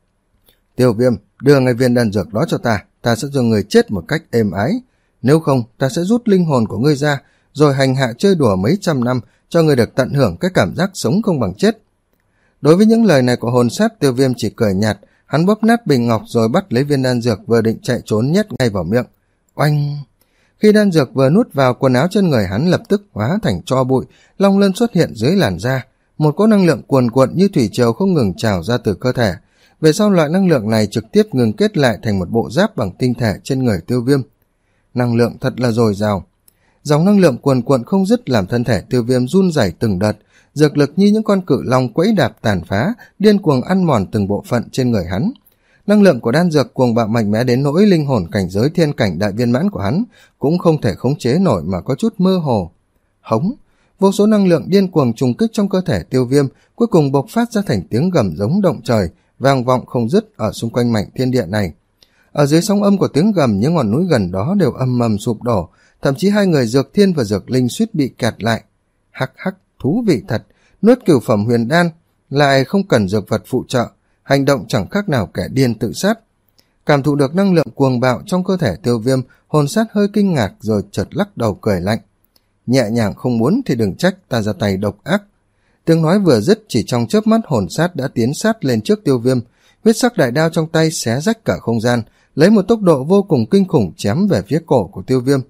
Speaker 1: Tiêu Viêm, đưa ngay viên đan dược đó cho ta, ta sẽ cho người chết một cách êm ái. Nếu không, ta sẽ rút linh hồn của ngươi ra, rồi hành hạ chơi đùa mấy trăm năm, cho ngươi được tận hưởng cái cảm giác sống không bằng chết. Đối với những lời này của hồn sát, Tiêu Viêm chỉ cười nhạt, hắn bóp nát bình ngọc rồi bắt lấy viên đan dược vừa định chạy trốn nhét ngay vào miệng. Oanh! Khi đan dược vừa nuốt vào, quần áo trên người hắn lập tức hóa thành tro bụi, long lân xuất hiện dưới làn da, một cỗ năng lượng cuồn cuộn như thủy triều không ngừng trào ra từ cơ thể. Về sau loại năng lượng này trực tiếp ngừng kết lại thành một bộ giáp bằng tinh thể trên người Tiêu Viêm. Năng lượng thật là dồi dào. Dòng năng lượng cuồn cuộn không dứt làm thân thể Tiêu Viêm run rẩy từng đợt, dược lực như những con cự long quẫy đạp tàn phá, điên cuồng ăn mòn từng bộ phận trên người hắn. Năng lượng của đan dược cuồng bạo mạnh mẽ đến nỗi linh hồn cảnh giới thiên cảnh đại viên mãn của hắn cũng không thể khống chế nổi mà có chút mơ hồ. Hống! Vô số năng lượng điên cuồng trùng kích trong cơ thể Tiêu Viêm, cuối cùng bộc phát ra thành tiếng gầm giống động trời, vang vọng không dứt ở xung quanh mảnh thiên địa này. Ở dưới sóng âm của tiếng gầm, những ngọn núi gần đó đều âm mầm sụp đổ, thậm chí hai người Dược Thiên và Dược Linh suýt bị kẹt lại. Hắc hắc, thú vị thật, nuốt cửu phẩm huyền đan lại không cần dược vật phụ trợ, hành động chẳng khác nào kẻ điên tự sát. Cảm thụ được năng lượng cuồng bạo trong cơ thể Tiêu Viêm, hồn sát hơi kinh ngạc rồi chợt lắc đầu cười lạnh. Nhẹ nhàng không muốn thì đừng trách ta ra tay độc ác. Tiếng nói vừa dứt, chỉ trong chớp mắt hồn sát đã tiến sát lên trước Tiêu Viêm, huyết sắc đại đao trong tay xé rách cả không gian, lấy một tốc độ vô cùng kinh khủng chém về phía cổ của Tiêu Viêm.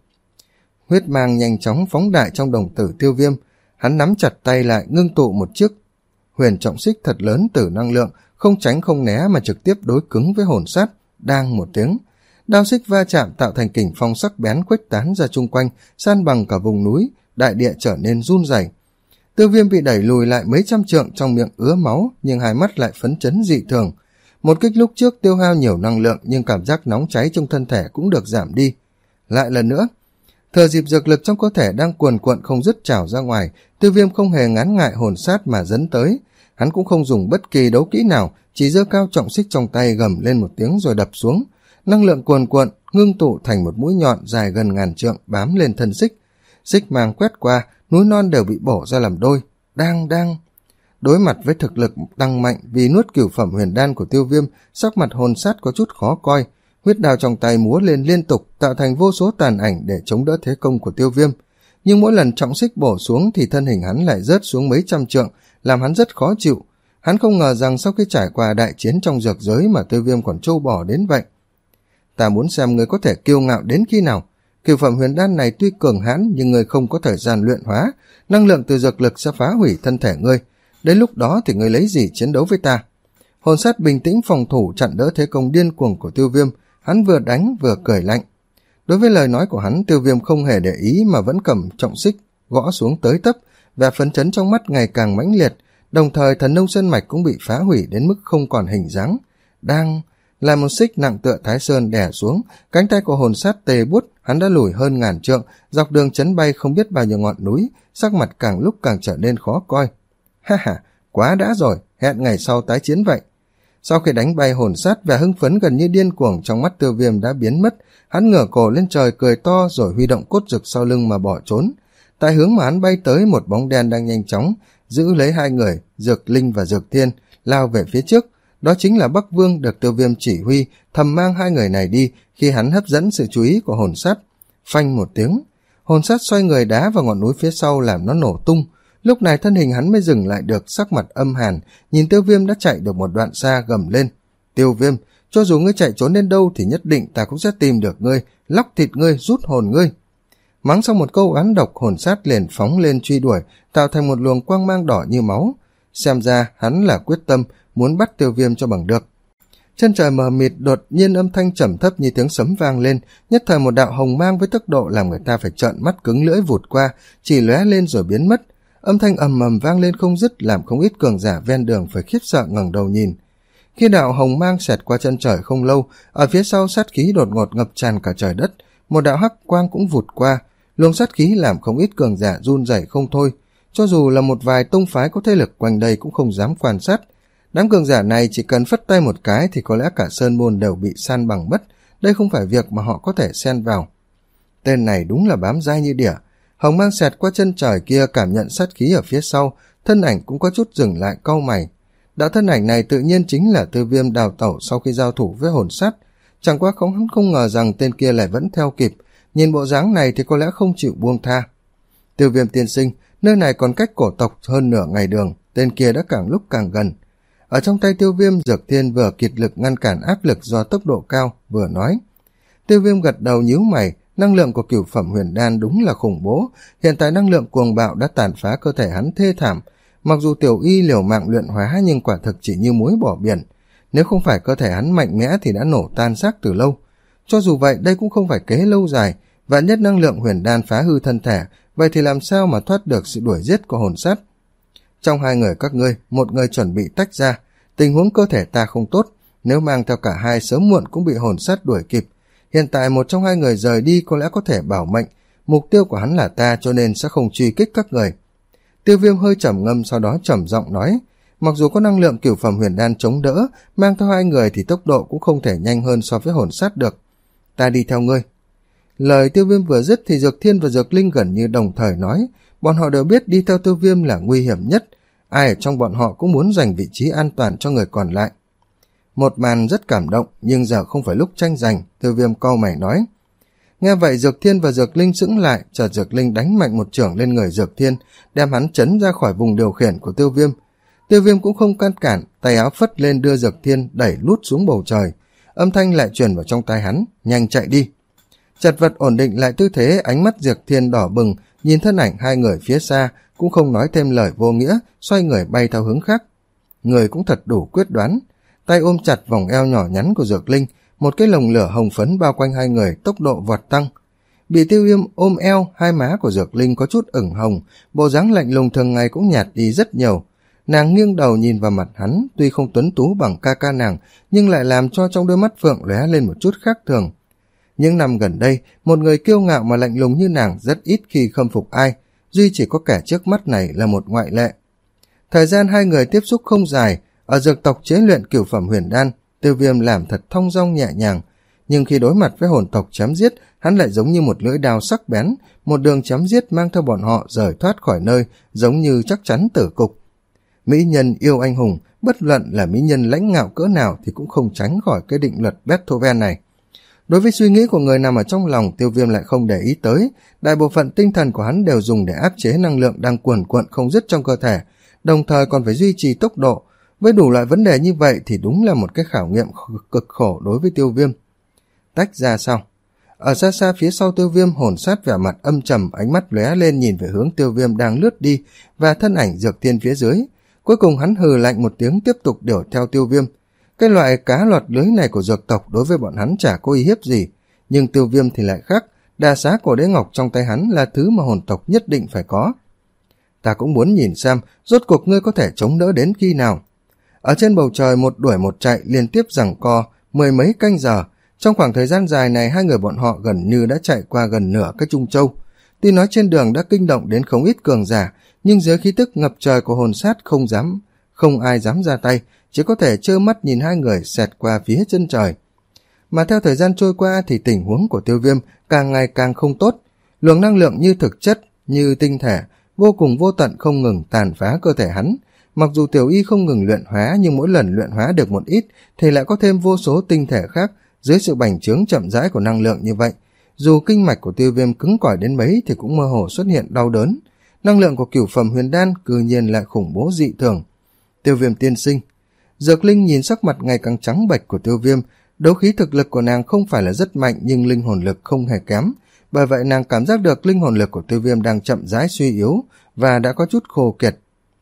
Speaker 1: Huyết mang nhanh chóng phóng đại trong đồng tử Tiêu Viêm, hắn nắm chặt tay lại ngưng tụ một chiếc huyền trọng xích thật lớn từ năng lượng, không tránh không né mà trực tiếp đối cứng với hồn sát. Đang một tiếng, đao xích va chạm tạo thành kình phong sắc bén khuếch tán ra chung quanh, san bằng cả vùng núi, đại địa trở nên run rẩy. Tiêu Viêm bị đẩy lùi lại mấy trăm trượng, trong miệng ứa máu nhưng hai mắt lại phấn chấn dị thường. Một kích lúc trước tiêu hao nhiều năng lượng nhưng cảm giác nóng cháy trong thân thể cũng được giảm đi. Lại lần nữa, thừa dịp dược lực trong cơ thể đang cuồn cuộn không dứt trào ra ngoài, Tiêu Viêm không hề ngán ngại hồn sát mà dẫn tới. Hắn cũng không dùng bất kỳ đấu kỹ nào, chỉ giơ cao trọng xích trong tay gầm lên một tiếng rồi đập xuống. Năng lượng cuồn cuộn ngưng tụ thành một mũi nhọn dài gần ngàn trượng bám lên thân xích. Xích mang quét qua, núi non đều bị bổ ra làm đôi. Đang đang đối mặt với thực lực tăng mạnh vì nuốt cửu phẩm huyền đan của Tiêu Viêm, sắc mặt hồn sát có chút khó coi. Huyết đao trong tay múa lên liên tục, tạo thành vô số tàn ảnh để chống đỡ thế công của Tiêu Viêm. Nhưng mỗi lần trọng xích bổ xuống thì thân hình hắn lại rớt xuống mấy trăm trượng, làm hắn rất khó chịu. Hắn không ngờ rằng sau khi trải qua đại chiến trong dược giới mà Tiêu Viêm còn trâu bò đến vậy. Ta muốn xem ngươi có thể kiêu ngạo đến khi nào. Cửu phẩm huyền đan này tuy cường hãn nhưng ngươi không có thời gian luyện hóa, năng lượng từ dược lực sẽ phá hủy thân thể ngươi. Đến lúc đó thì ngươi lấy gì chiến đấu với ta? Hồn sát bình tĩnh phòng thủ chặn đỡ thế công điên cuồng của Tiêu Viêm, hắn vừa đánh vừa cười lạnh. Đối với lời nói của hắn, Tiêu Viêm không hề để ý mà vẫn cầm trọng xích gõ xuống tới tấp, và phấn chấn trong mắt ngày càng mãnh liệt, đồng thời thần nông sơn mạch cũng bị phá hủy đến mức không còn hình dáng. Đang là một xích nặng tựa Thái Sơn đè xuống, cánh tay của hồn sát tê bút, hắn đã lùi hơn ngàn trượng, dọc đường chấn bay không biết bao nhiêu ngọn núi, sắc mặt càng lúc càng trở nên khó coi. Ha ha, quá đã rồi, hẹn ngày sau tái chiến vậy. Sau khi đánh bay hồn sát, vẻ hưng phấn gần như điên cuồng trong mắt Tiêu Viêm đã biến mất, hắn ngửa cổ lên trời cười to rồi huy động cốt dực sau lưng mà bỏ trốn. Tại hướng mà hắn bay tới, một bóng đen đang nhanh chóng giữ lấy hai người, Dược Linh và Dược Thiên, lao về phía trước. Đó chính là Bắc Vương được Tiêu Viêm chỉ huy thầm mang hai người này đi khi hắn hấp dẫn sự chú ý của hồn sát. Phanh một tiếng, hồn sát xoay người đá vào ngọn núi phía sau làm nó nổ tung. Lúc này thân hình hắn mới dừng lại được, sắc mặt âm hàn, nhìn Tiêu Viêm đã chạy được một đoạn xa gầm lên. Tiêu Viêm, cho dù ngươi chạy trốn đến đâu thì nhất định ta cũng sẽ tìm được ngươi, lóc thịt ngươi, rút hồn ngươi. Mắng xong một câu oán độc, hồn sát liền phóng lên truy đuổi, tạo thành một luồng quang mang đỏ như máu. Xem ra hắn là quyết tâm muốn bắt Tiêu Viêm cho bằng được. Chân trời mờ mịt, đột nhiên âm thanh trầm thấp như tiếng sấm vang lên, nhất thời một đạo hồng mang với tốc độ làm người ta phải trợn mắt cứng lưỡi vụt qua, chỉ lóe lên rồi biến mất. Âm thanh ầm ầm vang lên không dứt, làm không ít cường giả ven đường phải khiếp sợ ngẩng đầu nhìn. Khi đạo hồng mang xẹt qua chân trời không lâu, ở phía sau sát khí đột ngột ngập tràn cả trời đất, một đạo hắc quang cũng vụt qua, luồng sát khí làm không ít cường giả run rẩy không thôi. Cho dù là một vài tông phái có thế lực quanh đây cũng không dám quan sát. Đám cường giả này chỉ cần phất tay một cái thì có lẽ cả sơn môn đều bị san bằng mất, đây không phải việc mà họ có thể xen vào. Tên này đúng là bám dai như đỉa. Hồng mang xẹt qua chân trời kia, cảm nhận sát khí ở phía sau, thân ảnh cũng có chút dừng lại cau mày. Đạo thân ảnh này tự nhiên chính là Tiêu Viêm đào tẩu sau khi giao thủ với hồn sát. Chẳng qua không hắn không ngờ rằng tên kia lại vẫn theo kịp, nhìn bộ dáng này thì có lẽ không chịu buông tha. Tiêu Viêm tiên sinh, nơi này còn cách cổ tộc hơn nửa ngày đường, tên kia đã càng lúc càng gần. Ở trong tay Tiêu Viêm, Dược Thiên vừa kiệt lực ngăn cản áp lực do tốc độ cao, vừa nói. Tiêu Viêm gật đầu nhíu mày, năng lượng của cửu phẩm huyền đan đúng là khủng bố, hiện tại năng lượng cuồng bạo đã tàn phá cơ thể hắn thê thảm. Mặc dù tiểu y liều mạng luyện hóa nhưng quả thực chỉ như muối bỏ biển, nếu không phải cơ thể hắn mạnh mẽ thì đã nổ tan xác từ lâu. Cho dù vậy đây cũng không phải kế lâu dài, vạn nhất năng lượng huyền đan phá hư thân thể, vậy thì làm sao mà thoát được sự đuổi giết của hồn sát. Trong hai người các ngươi, một người chuẩn bị tách ra, tình huống cơ thể ta không tốt, nếu mang theo cả hai sớm muộn cũng bị hồn sát đuổi kịp. Hiện tại một trong hai người rời đi có lẽ có thể bảo mệnh, mục tiêu của hắn là ta cho nên sẽ không truy kích các người. Tiêu Viêm hơi trầm ngâm sau đó trầm giọng nói, mặc dù có năng lượng cửu phẩm huyền đan chống đỡ, mang theo hai người thì tốc độ cũng không thể nhanh hơn so với hồn sát được. Ta đi theo ngươi. Lời Tiêu Viêm vừa dứt thì Dược Thiên và Dược Linh gần như đồng thời nói, bọn họ đều biết đi theo Tiêu Viêm là nguy hiểm nhất, ai ở trong bọn họ cũng muốn giành vị trí an toàn cho người còn lại. Một màn rất cảm động, nhưng giờ không phải lúc tranh giành, Tiêu Viêm cau mày nói. Nghe vậy Dược Thiên và Dược Linh sững lại, chợt Dược Linh đánh mạnh một chưởng lên người Dược Thiên, đem hắn chấn ra khỏi vùng điều khiển của Tiêu Viêm. Tiêu Viêm cũng không can cản, tay áo phất lên đưa Dược Thiên đẩy lút xuống bầu trời. Âm thanh lại truyền vào trong tai hắn, nhanh chạy đi. Chật vật ổn định lại tư thế, ánh mắt Dược Thiên đỏ bừng, nhìn thân ảnh hai người phía xa, cũng không nói thêm lời vô nghĩa, xoay người bay theo hướng khác. Người cũng thật đủ quyết đoán, tay ôm chặt vòng eo nhỏ nhắn của Dược Linh, một cái lồng lửa hồng phấn bao quanh hai người, tốc độ vọt tăng. Bị Tiêu Viêm ôm eo, hai má của Dược Linh có chút ửng hồng, bộ dáng lạnh lùng thường ngày cũng nhạt đi rất nhiều. Nàng nghiêng đầu nhìn vào mặt hắn, tuy không tuấn tú bằng ca ca nàng, nhưng lại làm cho trong đôi mắt phượng lóe lên một chút khác thường. Những năm gần đây, một người kiêu ngạo mà lạnh lùng như nàng rất ít khi khâm phục ai, duy chỉ có kẻ trước mắt này là một ngoại lệ. Thời gian hai người tiếp xúc không dài, ở dược tộc chế luyện cửu phẩm huyền đan, Tiêu Viêm làm thật thong dong nhẹ nhàng, nhưng khi đối mặt với hồn tộc chém giết, hắn lại giống như một lưỡi đao sắc bén, một đường chém giết mang theo bọn họ rời thoát khỏi nơi, giống như chắc chắn tử cục. Mỹ nhân yêu anh hùng, bất luận là mỹ nhân lãnh ngạo cỡ nào thì cũng không tránh khỏi cái định luật Beethoven này. Đối với suy nghĩ của người nằm ở trong lòng, Tiêu Viêm lại không để ý tới, đại bộ phận tinh thần của hắn đều dùng để áp chế năng lượng đang cuồn cuộn không dứt trong cơ thể, đồng thời còn phải duy trì tốc độ. Với đủ loại vấn đề như vậy thì đúng là một cái khảo nghiệm cực khổ đối với Tiêu Viêm. Tách ra sau. Ở xa xa phía sau Tiêu Viêm, hồn sát vẻ mặt âm trầm, ánh mắt lóe lên nhìn về hướng Tiêu Viêm đang lướt đi và thân ảnh Dược Tiên phía dưới. Cuối cùng hắn hừ lạnh một tiếng, tiếp tục đuổi theo Tiêu Viêm. Cái loại cá lọt lưới này của dược tộc đối với bọn hắn chả có uy hiếp gì, nhưng Tiêu Viêm thì lại khác. Đà xá cổ đế ngọc trong tay hắn là thứ mà hồn tộc nhất định phải có. Ta cũng muốn nhìn xem rốt cuộc ngươi có thể chống đỡ đến khi nào. Ở trên bầu trời một đuổi một chạy liên tiếp giằng co mười mấy canh giờ. Trong khoảng thời gian dài này, hai người bọn họ gần như đã chạy qua gần nửa cái Trung Châu. Tuy nói trên đường đã kinh động đến không ít cường giả, nhưng dưới khí tức ngập trời của hồn sát không dám, không ai dám ra tay, chỉ có thể trơ mắt nhìn hai người xẹt qua phía chân trời. Mà theo thời gian trôi qua thì tình huống của Tiêu Viêm càng ngày càng không tốt. Luồng năng lượng như thực chất, như tinh thể, vô cùng vô tận không ngừng tàn phá cơ thể hắn. Mặc dù Tiểu Y không ngừng luyện hóa, nhưng mỗi lần luyện hóa được một ít thì lại có thêm vô số tinh thể khác. Dưới sự bành trướng chậm rãi của năng lượng như vậy, dù kinh mạch của Tiêu Viêm cứng cỏi đến mấy thì cũng mơ hồ xuất hiện đau đớn. Năng lượng của cửu phẩm huyền đan cư nhiên lại khủng bố dị thường. Tiêu Viêm tiên sinh. Dược Linh nhìn sắc mặt ngày càng trắng bệch của Tiêu Viêm. Đấu khí thực lực của nàng không phải là rất mạnh, nhưng linh hồn lực không hề kém. Bởi vậy nàng cảm giác được linh hồn lực của Tiêu Viêm đang chậm rãi suy yếu và đã có chút khô kiệt.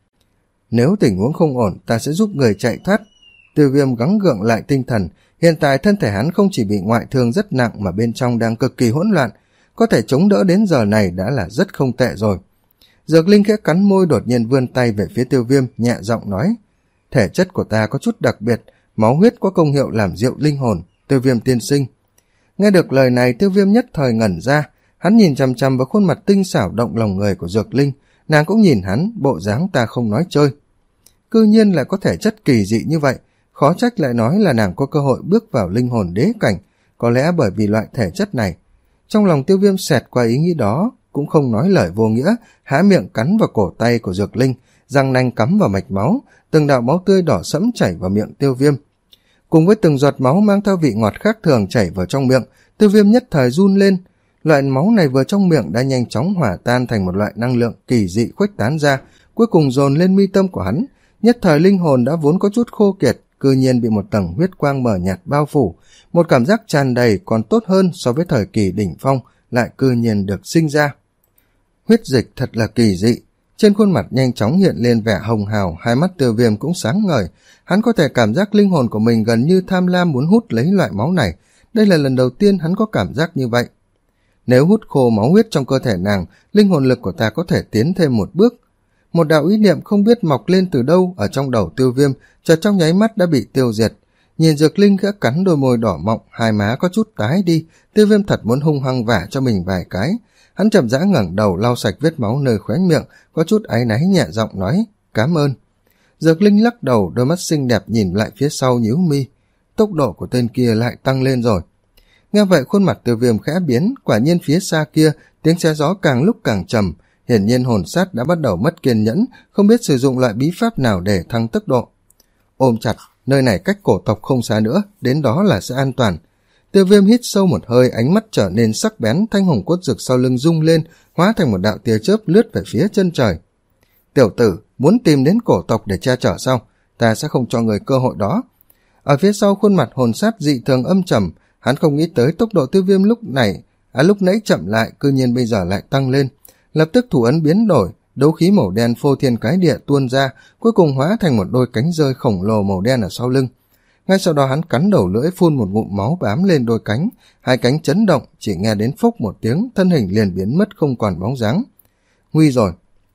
Speaker 1: Nếu tình huống không ổn, ta sẽ giúp người chạy thoát. Tiêu Viêm gắng gượng lại tinh thần. Hiện tại thân thể hắn không chỉ bị ngoại thương rất nặng mà bên trong đang cực kỳ hỗn loạn. Có thể chống đỡ đến giờ này đã là rất không tệ rồi. Dược Linh khẽ cắn môi, đột nhiên vươn tay về phía Tiêu Viêm, nhẹ giọng nói: thể chất của ta có chút đặc biệt, máu huyết có công hiệu làm dịu linh hồn, Tiêu Viêm tiên sinh. Nghe được lời này, Tiêu Viêm nhất thời ngẩn ra. Hắn nhìn chằm chằm vào khuôn mặt tinh xảo động lòng người của Dược Linh. Nàng cũng nhìn hắn, bộ dáng ta không nói chơi. Cư nhiên lại có thể chất kỳ dị như vậy. Khó trách lại nói là nàng có cơ hội bước vào linh hồn đế cảnh, có lẽ bởi vì loại thể chất này. Trong lòng Tiêu Viêm xẹt qua ý nghĩ đó, cũng không nói lời vô nghĩa, há miệng cắn vào cổ tay của Dược Linh, răng nanh cắm vào mạch máu, từng đạo máu tươi đỏ sẫm chảy vào miệng Tiêu Viêm. Cùng với từng giọt máu mang theo vị ngọt khác thường chảy vào trong miệng, Tiêu Viêm nhất thời run lên. Loại máu này vừa trong miệng đã nhanh chóng hỏa tan thành một loại năng lượng kỳ dị khuếch tán ra, cuối cùng dồn lên mi tâm của hắn. Nhất thời linh hồn đã vốn có chút khô kiệt, cư nhiên bị một tầng huyết quang mờ nhạt bao phủ. Một cảm giác tràn đầy còn tốt hơn so với thời kỳ đỉnh phong lại cư nhiên được sinh ra. Huyết dịch thật là kỳ dị. Trên khuôn mặt nhanh chóng hiện lên vẻ hồng hào, hai mắt Tiêu Viêm cũng sáng ngời. Hắn có thể cảm giác linh hồn của mình gần như tham lam muốn hút lấy loại máu này. Đây là lần đầu tiên hắn có cảm giác như vậy. Nếu hút khô máu huyết trong cơ thể nàng, linh hồn lực của ta có thể tiến thêm một bước. Một đạo ý niệm không biết mọc lên từ đâu ở trong đầu Tiêu Viêm, chợt trong nháy mắt đã bị tiêu diệt. Nhìn Dược Linh khẽ cắn đôi môi đỏ mọng, hai má có chút tái đi, Tiêu Viêm thật muốn hung hăng vả cho mình vài cái. Hắn chậm rãi ngẩng đầu lau sạch vết máu nơi khóe miệng, có chút áy náy nhẹ giọng nói: cảm ơn. Dược Linh lắc đầu, đôi mắt xinh đẹp nhìn lại phía sau nhíu mi. Tốc độ của tên kia lại tăng lên rồi. Nghe vậy khuôn mặt Tiêu Viêm khẽ biến, quả nhiên phía xa kia tiếng xe gió càng lúc càng trầm. Hiển nhiên hồn sát đã bắt đầu mất kiên nhẫn, không biết sử dụng loại bí pháp nào để thăng tốc độ. Ôm chặt, nơi này cách cổ tộc không xa nữa, đến đó là sẽ an toàn. Tiêu Viêm hít sâu một hơi, ánh mắt trở nên sắc bén, thanh hồng cốt dược sau lưng rung lên, hóa thành một đạo tia chớp lướt về phía chân trời. Tiểu tử, muốn tìm đến cổ tộc để che chở sao? Ta sẽ không cho người cơ hội đó. Ở phía sau khuôn mặt hồn sát dị thường âm trầm, hắn không nghĩ tới tốc độ Tiêu Viêm lúc này, à lúc nãy chậm lại, cư nhiên bây giờ lại tăng lên. Lập tức thủ ấn biến đổi, đấu khí màu đen phô thiên cái địa tuôn ra, cuối cùng hóa thành một đôi cánh rơi khổng lồ màu đen ở sau lưng. Ngay sau đó hắn cắn đầu lưỡi phun một ngụm máu bám lên đôi cánh, hai cánh chấn động, chỉ nghe đến phốc một tiếng, thân hình liền biến mất không còn bóng dáng. Nguy rồi.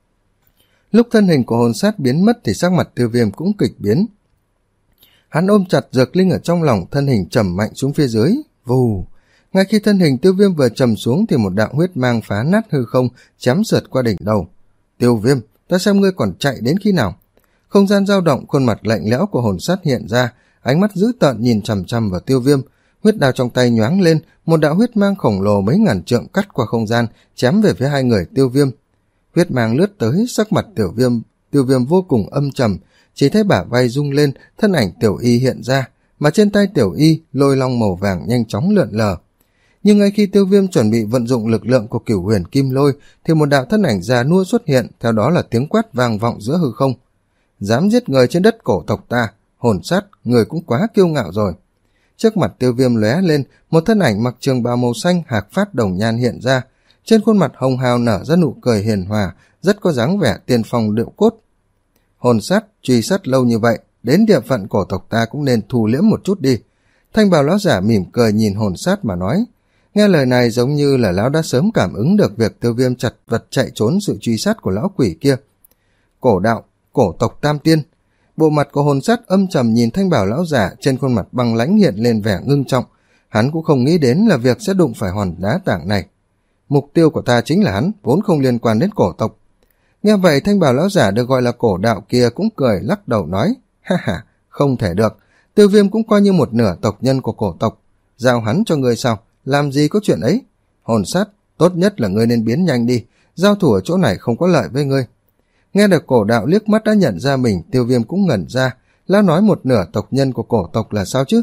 Speaker 1: Lúc thân hình của hồn sát biến mất thì sắc mặt Tiêu Viêm cũng kịch biến. Hắn ôm chặt Dược Linh ở trong lòng, thân hình trầm mạnh xuống phía dưới, vù. Ngay khi thân hình Tiêu Viêm vừa trầm xuống thì một đạo huyết mang phá nát hư không, chém sượt qua đỉnh đầu. Tiêu Viêm, ta xem ngươi còn chạy đến khi nào? Không gian dao động, khuôn mặt lạnh lẽo của hồn sát hiện ra, ánh mắt dữ tợn nhìn chằm chằm vào Tiêu Viêm. Huyết đao trong tay nhoáng lên, một đạo huyết mang khổng lồ mấy ngàn trượng cắt qua không gian, chém về phía hai người Tiêu Viêm. Huyết mang lướt tới, sắc mặt Tiểu Viêm, Tiêu Viêm vô cùng âm trầm, chỉ thấy bả vai rung lên, thân ảnh Tiểu Y hiện ra, mà trên tay Tiểu Y lôi long màu vàng nhanh chóng lượn lờ. Nhưng ngay khi Tiêu Viêm chuẩn bị vận dụng lực lượng của Cửu Huyền Kim Lôi thì một đạo thân ảnh già nua xuất hiện, theo đó là tiếng quát vang vọng giữa hư không. Dám giết người trên đất cổ tộc ta, hồn sát, người cũng quá kiêu ngạo rồi. Trước mặt Tiêu Viêm lóe lên, một thân ảnh mặc trường bào màu xanh hạc phát đồng nhan hiện ra. Trên khuôn mặt hồng hào nở ra nụ cười hiền hòa, rất có dáng vẻ tiên phong điệu cốt. Hồn sát, truy sát lâu như vậy, đến địa phận cổ tộc ta cũng nên thu liễm một chút đi. Thanh bào lão giả mỉm cười nhìn hồn sát mà nói. Nghe lời này giống như là lão đã sớm cảm ứng được việc Tiêu Viêm chật vật chạy trốn sự truy sát của lão quỷ kia. Cổ đạo, cổ tộc tam tiên. Bộ mặt của hồn sát âm trầm nhìn thanh bảo lão giả, trên khuôn mặt băng lãnh hiện lên vẻ ngưng trọng. Hắn cũng không nghĩ đến là việc sẽ đụng phải hòn đá tảng này. Mục tiêu của ta chính là hắn, vốn không liên quan đến cổ tộc. Nghe vậy thanh bảo lão giả được gọi là cổ đạo kia cũng cười lắc đầu nói. Ha ha, không thể được. Tiêu Viêm cũng coi như một nửa tộc nhân của cổ tộc. Giao hắn cho ngươi sao? Làm gì có chuyện ấy? Hồn sát, tốt nhất là ngươi nên biến nhanh đi. Giao thủ ở chỗ này không có lợi với ngươi. Nghe được cổ đạo liếc mắt đã nhận ra mình, Tiêu Viêm cũng ngẩn ra. Lão nói một nửa tộc nhân của cổ tộc là sao chứ?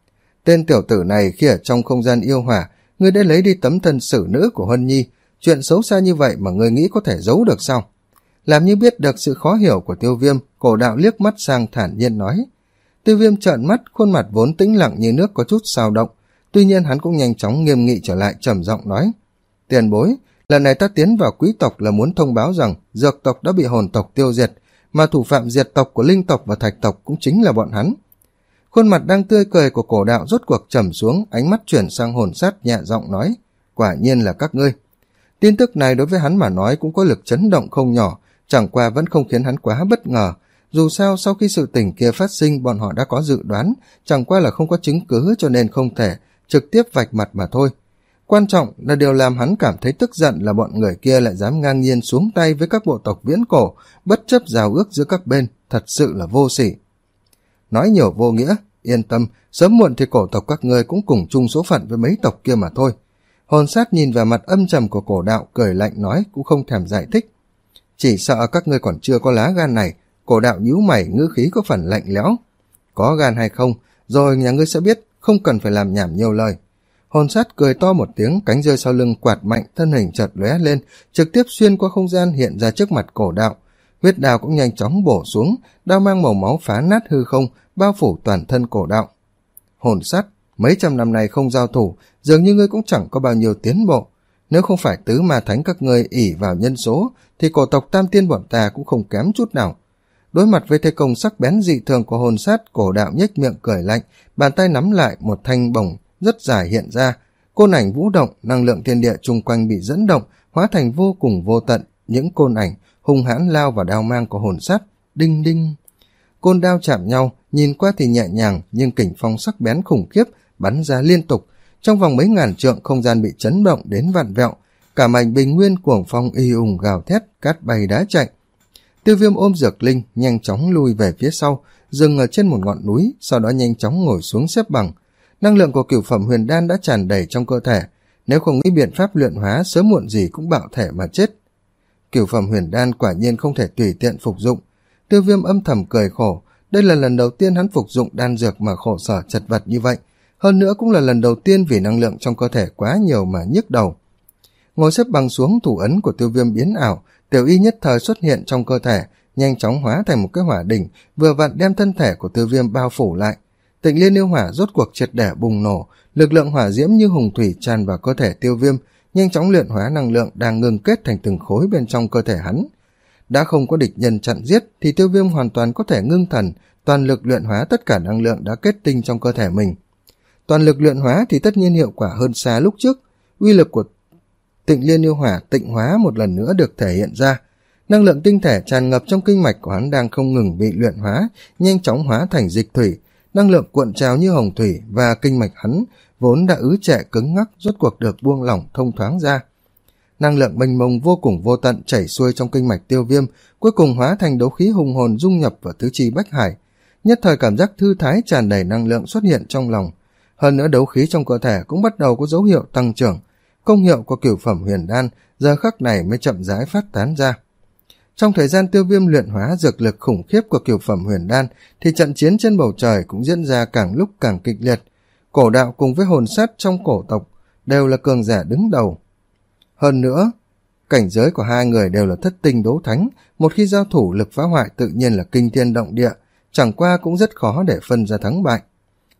Speaker 1: Tên tiểu tử này khi ở trong không gian yêu hỏa, ngươi đã lấy đi tấm thân xử nữ của Huân Nhi. Chuyện xấu xa như vậy mà ngươi nghĩ có thể giấu được sao? Làm như biết được sự khó hiểu của Tiêu Viêm, cổ đạo liếc mắt sang thản nhiên nói. Tiêu Viêm trợn mắt, khuôn mặt vốn tĩnh lặng như nước có chút xao động. Tuy nhiên hắn cũng nhanh chóng nghiêm nghị trở lại, trầm giọng nói. Tiền bối, lần này ta tiến vào quý tộc là muốn thông báo rằng dược tộc đã bị hồn tộc tiêu diệt, mà thủ phạm diệt tộc của linh tộc và thạch tộc cũng chính là bọn hắn. Khuôn mặt đang tươi cười của cổ đạo rốt cuộc trầm xuống, ánh mắt chuyển sang hồn sát nhẹ giọng nói. Quả nhiên là các ngươi. Tin tức này đối với hắn mà nói cũng có lực chấn động không nhỏ, chẳng qua vẫn không khiến hắn quá bất ngờ. Dù sao sau khi sự tình kia phát sinh bọn họ đã có dự đoán, chẳng qua là không có chứng cứ cho nên không thể trực tiếp vạch mặt mà thôi. Quan trọng là điều làm hắn cảm thấy tức giận là bọn người kia lại dám ngang nhiên xuống tay với các bộ tộc viễn cổ, bất chấp rào ước giữa các bên, thật sự là vô sỉ. Nói nhiều vô nghĩa, yên tâm, sớm muộn thì cổ tộc các ngươi cũng cùng chung số phận với mấy tộc kia mà thôi. Hồn sát nhìn vào mặt âm trầm của cổ đạo, cười lạnh nói, cũng không thèm giải thích. Chỉ sợ các ngươi còn chưa có lá gan này. Cổ đạo nhíu mày, ngữ khí có phần lạnh lẽo. Có gan hay không, rồi nhà ngươi sẽ biết, không cần phải làm nhảm nhiều lời. Hồn sát cười to một tiếng, cánh rơi sau lưng quạt mạnh, thân hình chợt lóe lên, trực tiếp xuyên qua không gian hiện ra trước mặt cổ đạo. Huyết đao cũng nhanh chóng bổ xuống, đao mang màu máu phá nát hư không, bao phủ toàn thân cổ đạo. Hồn sát, mấy trăm năm nay không giao thủ, dường như ngươi cũng chẳng có bao nhiêu tiến bộ. Nếu không phải tứ ma thánh các ngươi ỷ vào nhân số, thì cổ tộc tam tiên bọn ta cũng không kém chút nào. Đối mặt với thế công sắc bén dị thường của hồn sát, cổ đạo nhếch miệng cười lạnh, bàn tay nắm lại một thanh bổng rất dài hiện ra. Côn ảnh vũ động, năng lượng thiên địa chung quanh bị dẫn động, hóa thành vô cùng vô tận. Những côn ảnh hung hãn lao vào đao mang của hồn sát. Đinh đinh. Côn đao chạm nhau, nhìn qua thì nhẹ nhàng, nhưng kình phong sắc bén khủng khiếp bắn ra liên tục. Trong vòng mấy ngàn trượng không gian bị chấn động đến vặn vẹo, cả mảnh bình nguyên cuồng phong y ùng gào thét, cát bay đá chạy. Tiêu Viêm ôm dược linh nhanh chóng lui về phía sau, dừng ở trên một ngọn núi, sau đó nhanh chóng ngồi xuống xếp bằng. Năng lượng của cửu phẩm huyền đan đã tràn đầy trong cơ thể, nếu không nghĩ biện pháp luyện hóa sớm muộn gì cũng bạo thể mà chết. Cửu phẩm huyền đan quả nhiên không thể tùy tiện phục dụng. Tiêu Viêm âm thầm cười khổ, đây là lần đầu tiên hắn phục dụng đan dược mà khổ sở chật vật như vậy, hơn nữa cũng là lần đầu tiên vì năng lượng trong cơ thể quá nhiều mà nhức đầu. Ngồi xếp bằng xuống, thủ ấn của Tiêu Viêm biến ảo, tiểu y nhất thời xuất hiện trong cơ thể, nhanh chóng hóa thành một cái hỏa đỉnh, vừa vặn đem thân thể của Tiêu Viêm bao phủ lại. Tịnh liên yêu hỏa rốt cuộc triệt để bùng nổ, lực lượng hỏa diễm như hùng thủy tràn vào cơ thể Tiêu Viêm, nhanh chóng luyện hóa năng lượng đang ngưng kết thành từng khối bên trong cơ thể hắn. Đã không có địch nhân chặn giết thì Tiêu Viêm hoàn toàn có thể ngưng thần, toàn lực luyện hóa tất cả năng lượng đã kết tinh trong cơ thể mình. Toàn lực luyện hóa thì tất nhiên hiệu quả hơn xa lúc trước, uy lực của Tịnh liên yêu hỏa tịnh hóa một lần nữa được thể hiện ra. Năng lượng tinh thể tràn ngập trong kinh mạch của hắn đang không ngừng bị luyện hóa, nhanh chóng hóa thành dịch thủy, năng lượng cuộn trào như hồng thủy, và kinh mạch hắn vốn đã ứ trệ cứng ngắc rốt cuộc được buông lỏng thông thoáng ra. Năng lượng mênh mông vô cùng vô tận chảy xuôi trong kinh mạch Tiêu Viêm, cuối cùng hóa thành đấu khí hùng hồn dung nhập vào tứ chi bách hải. Nhất thời cảm giác thư thái tràn đầy năng lượng xuất hiện trong lòng. Hơn nữa đấu khí trong cơ thể cũng bắt đầu có dấu hiệu tăng trưởng. Công hiệu của cửu phẩm huyền đan giờ khắc này mới chậm rãi phát tán ra. Trong thời gian Tiêu Viêm luyện hóa dược lực khủng khiếp của cửu phẩm huyền đan, thì trận chiến trên bầu trời cũng diễn ra càng lúc càng kịch liệt. Cổ đạo cùng với hồn sát trong cổ tộc đều là cường giả đứng đầu. Hơn nữa, cảnh giới của hai người đều là thất tinh đấu thánh, một khi giao thủ lực phá hoại tự nhiên là kinh thiên động địa, chẳng qua cũng rất khó để phân ra thắng bại.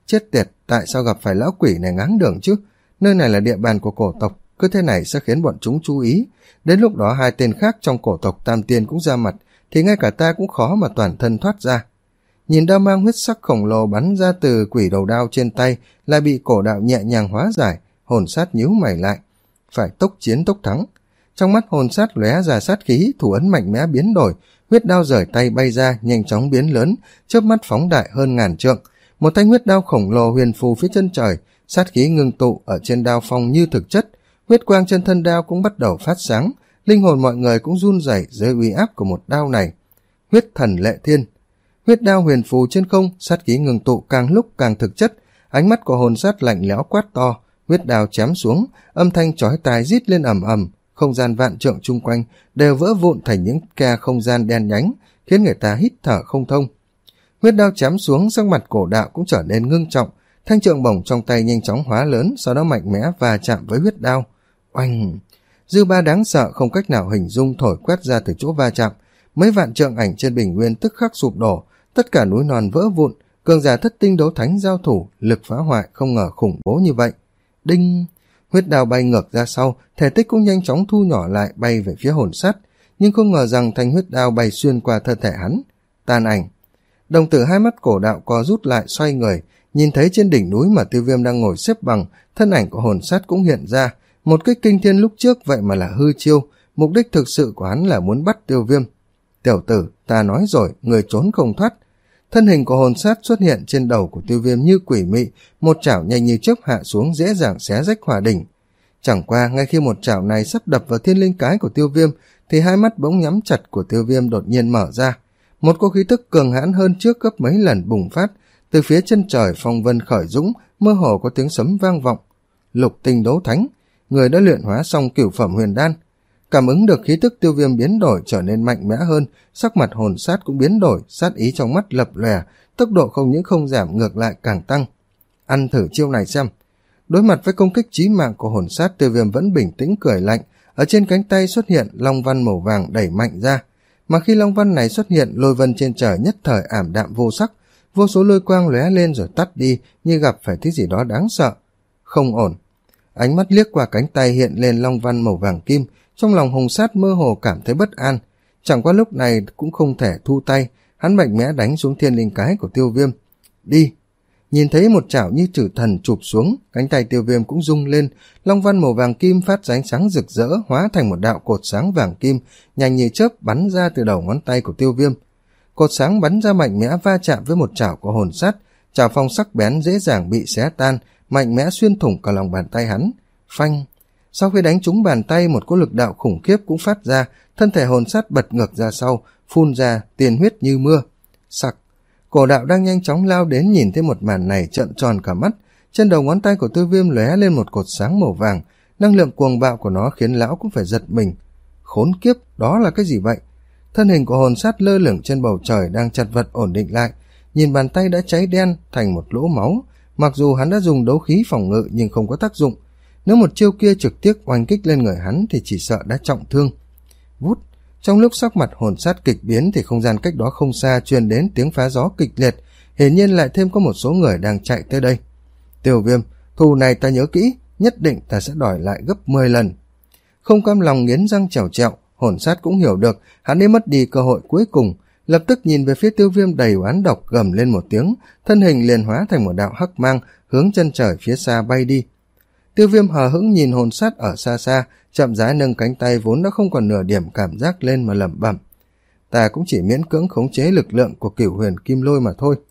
Speaker 1: chết tiệt, tại sao gặp phải lão quỷ này ngáng đường chứ? Nơi này là địa bàn của cổ tộc, cứ thế này sẽ khiến bọn chúng chú ý. Đến lúc đó hai tên khác trong cổ tộc Tam Tiên cũng ra mặt, thì ngay cả ta cũng khó mà toàn thân thoát ra. Nhìn đao mang huyết sắc khổng lồ bắn ra từ quỷ đầu đao trên tay, lại bị cổ đạo nhẹ nhàng hóa giải, hồn sát nhíu mày lại. Phải tốc chiến tốc thắng. Trong mắt hồn sát lóe ra sát khí, thủ ấn mạnh mẽ biến đổi, huyết đao rời tay bay ra, nhanh chóng biến lớn, chớp mắt phóng đại hơn ngàn trượng. Một thanh huyết đao khổng lồ huyền phù phía chân trời, sát khí ngưng tụ ở trên đao phong như thực chất. Huyết quang trên thân đao cũng bắt đầu phát sáng, linh hồn mọi người cũng run rẩy dưới uy áp của một đao này. Huyết thần lệ thiên. Huyết đao huyền phù trên không, sát khí ngưng tụ càng lúc càng thực chất, ánh mắt của hồn sát lạnh lẽo quát to, huyết đao chém xuống, âm thanh chói tai rít lên ầm ầm, không gian vạn trượng chung quanh đều vỡ vụn thành những khe không gian đen nhánh, khiến người ta hít thở không thông. Huyết đao chém xuống, sắc mặt cổ đạo cũng trở nên ngưng trọng, thanh trượng bổng trong tay nhanh chóng hóa lớn, sau đó mạnh mẽ va chạm với huyết đao. Oanh! Dư ba đáng sợ không cách nào hình dung thổi quét ra từ chỗ va chạm, mấy vạn trượng ảnh trên bình nguyên tức khắc sụp đổ, tất cả núi non vỡ vụn, cường giả thất tinh đấu thánh giao thủ, lực phá hoại không ngờ khủng bố như vậy. Đinh! Huyết đao bay ngược ra sau, thể tích cũng nhanh chóng thu nhỏ lại, bay về phía hồn sát, nhưng không ngờ rằng thanh huyết đao bay xuyên qua thân thể hắn. Tàn ảnh. Đồng tử hai mắt cổ đạo co rút lại, xoay người, nhìn thấy trên đỉnh núi mà Tiêu Viêm đang ngồi xếp bằng, thân ảnh của hồn sát cũng hiện ra. Một kích kinh thiên lúc trước vậy mà là hư chiêu, mục đích thực sự của hắn là muốn bắt Tiêu Viêm. Tiểu tử, ta nói rồi, người trốn không thoát. Thân hình của hồn sát xuất hiện trên đầu của Tiêu Viêm như quỷ mị, một chảo nhanh như chớp hạ xuống, dễ dàng xé rách hỏa đỉnh. Chẳng qua ngay khi một chảo này sắp đập vào thiên linh cái của Tiêu Viêm, thì hai mắt bỗng nhắm chặt của Tiêu Viêm đột nhiên mở ra. Một cỗ khí tức cường hãn hơn trước gấp mấy lần bùng phát, từ phía chân trời phong vân khởi dũng, mơ hồ có tiếng sấm vang vọng. Lục tinh đấu thánh, người đã luyện hóa xong cửu phẩm huyền đan. Cảm ứng được khí tức Tiêu Viêm biến đổi trở nên mạnh mẽ hơn, sắc mặt hồn sát cũng biến đổi, sát ý trong mắt lập lòe, tốc độ không những không giảm ngược lại càng tăng. Ăn thử chiêu này xem. Đối mặt với công kích chí mạng của hồn sát, Tiêu Viêm vẫn bình tĩnh cười lạnh, ở trên cánh tay xuất hiện long văn màu vàng đẩy mạnh ra. Mà khi long văn này xuất hiện, lôi vân trên trời nhất thời ảm đạm vô sắc, vô số lôi quang lóe lên rồi tắt đi, như gặp phải thứ gì đó đáng sợ. Không ổn. Ánh mắt liếc qua cánh tay hiện lên long văn màu vàng kim, trong lòng hồn sát mơ hồ cảm thấy bất an. Chẳng qua lúc này cũng không thể thu tay, hắn mạnh mẽ đánh xuống thiên linh cái của Tiêu Viêm. Đi! Nhìn thấy một chảo như chử thần chụp xuống, cánh tay Tiêu Viêm cũng rung lên, long văn màu vàng kim phát ra ánh sáng rực rỡ, hóa thành một đạo cột sáng vàng kim, nhanh như chớp bắn ra từ đầu ngón tay của Tiêu Viêm. Cột sáng bắn ra mạnh mẽ va chạm với một chảo của hồn sát, chảo phong sắc bén dễ dàng bị xé tan, mạnh mẽ xuyên thủng cả lòng bàn tay hắn. Phanh! Sau khi đánh trúng bàn tay, một cỗ lực đạo khủng khiếp cũng phát ra, thân thể hồn sát bật ngược ra sau, phun ra tiền huyết như mưa. Sặc! Cổ đạo đang nhanh chóng lao đến, nhìn thấy một màn này trợn tròn cả mắt, trên đầu ngón tay của Tiêu Viêm lóe lên một cột sáng màu vàng, năng lượng cuồng bạo của nó khiến lão cũng phải giật mình. Khốn kiếp, đó là cái gì vậy? Thân hình của hồn sát lơ lửng trên bầu trời đang chật vật ổn định lại, nhìn bàn tay đã cháy đen thành một lỗ máu, mặc dù hắn đã dùng đấu khí phòng ngự nhưng không có tác dụng. Nếu một chiêu kia trực tiếp oanh kích lên người hắn thì chỉ sợ đã trọng thương. Vút! Trong lúc sắc mặt hồn sát kịch biến thì không gian cách đó không xa truyền đến tiếng phá gió kịch liệt, hiển nhiên lại thêm có một số người đang chạy tới đây. Tiêu Viêm, thù này ta nhớ kỹ, nhất định ta sẽ đòi lại gấp mười lần. Không cam lòng nghiến răng trèo trẹo, hồn sát cũng hiểu được hắn đã mất đi cơ hội cuối cùng, lập tức nhìn về phía Tiêu Viêm đầy oán độc, gầm lên một tiếng, thân hình liền hóa thành một đạo hắc mang, hướng chân trời phía xa bay đi. Tiêu Viêm hờ hững nhìn hồn sát ở xa xa, chậm rãi nâng cánh tay vốn đã không còn nửa điểm cảm giác lên mà lẩm bẩm. Ta cũng chỉ miễn cưỡng khống chế lực lượng của Cửu Huyền Kim Lôi mà thôi.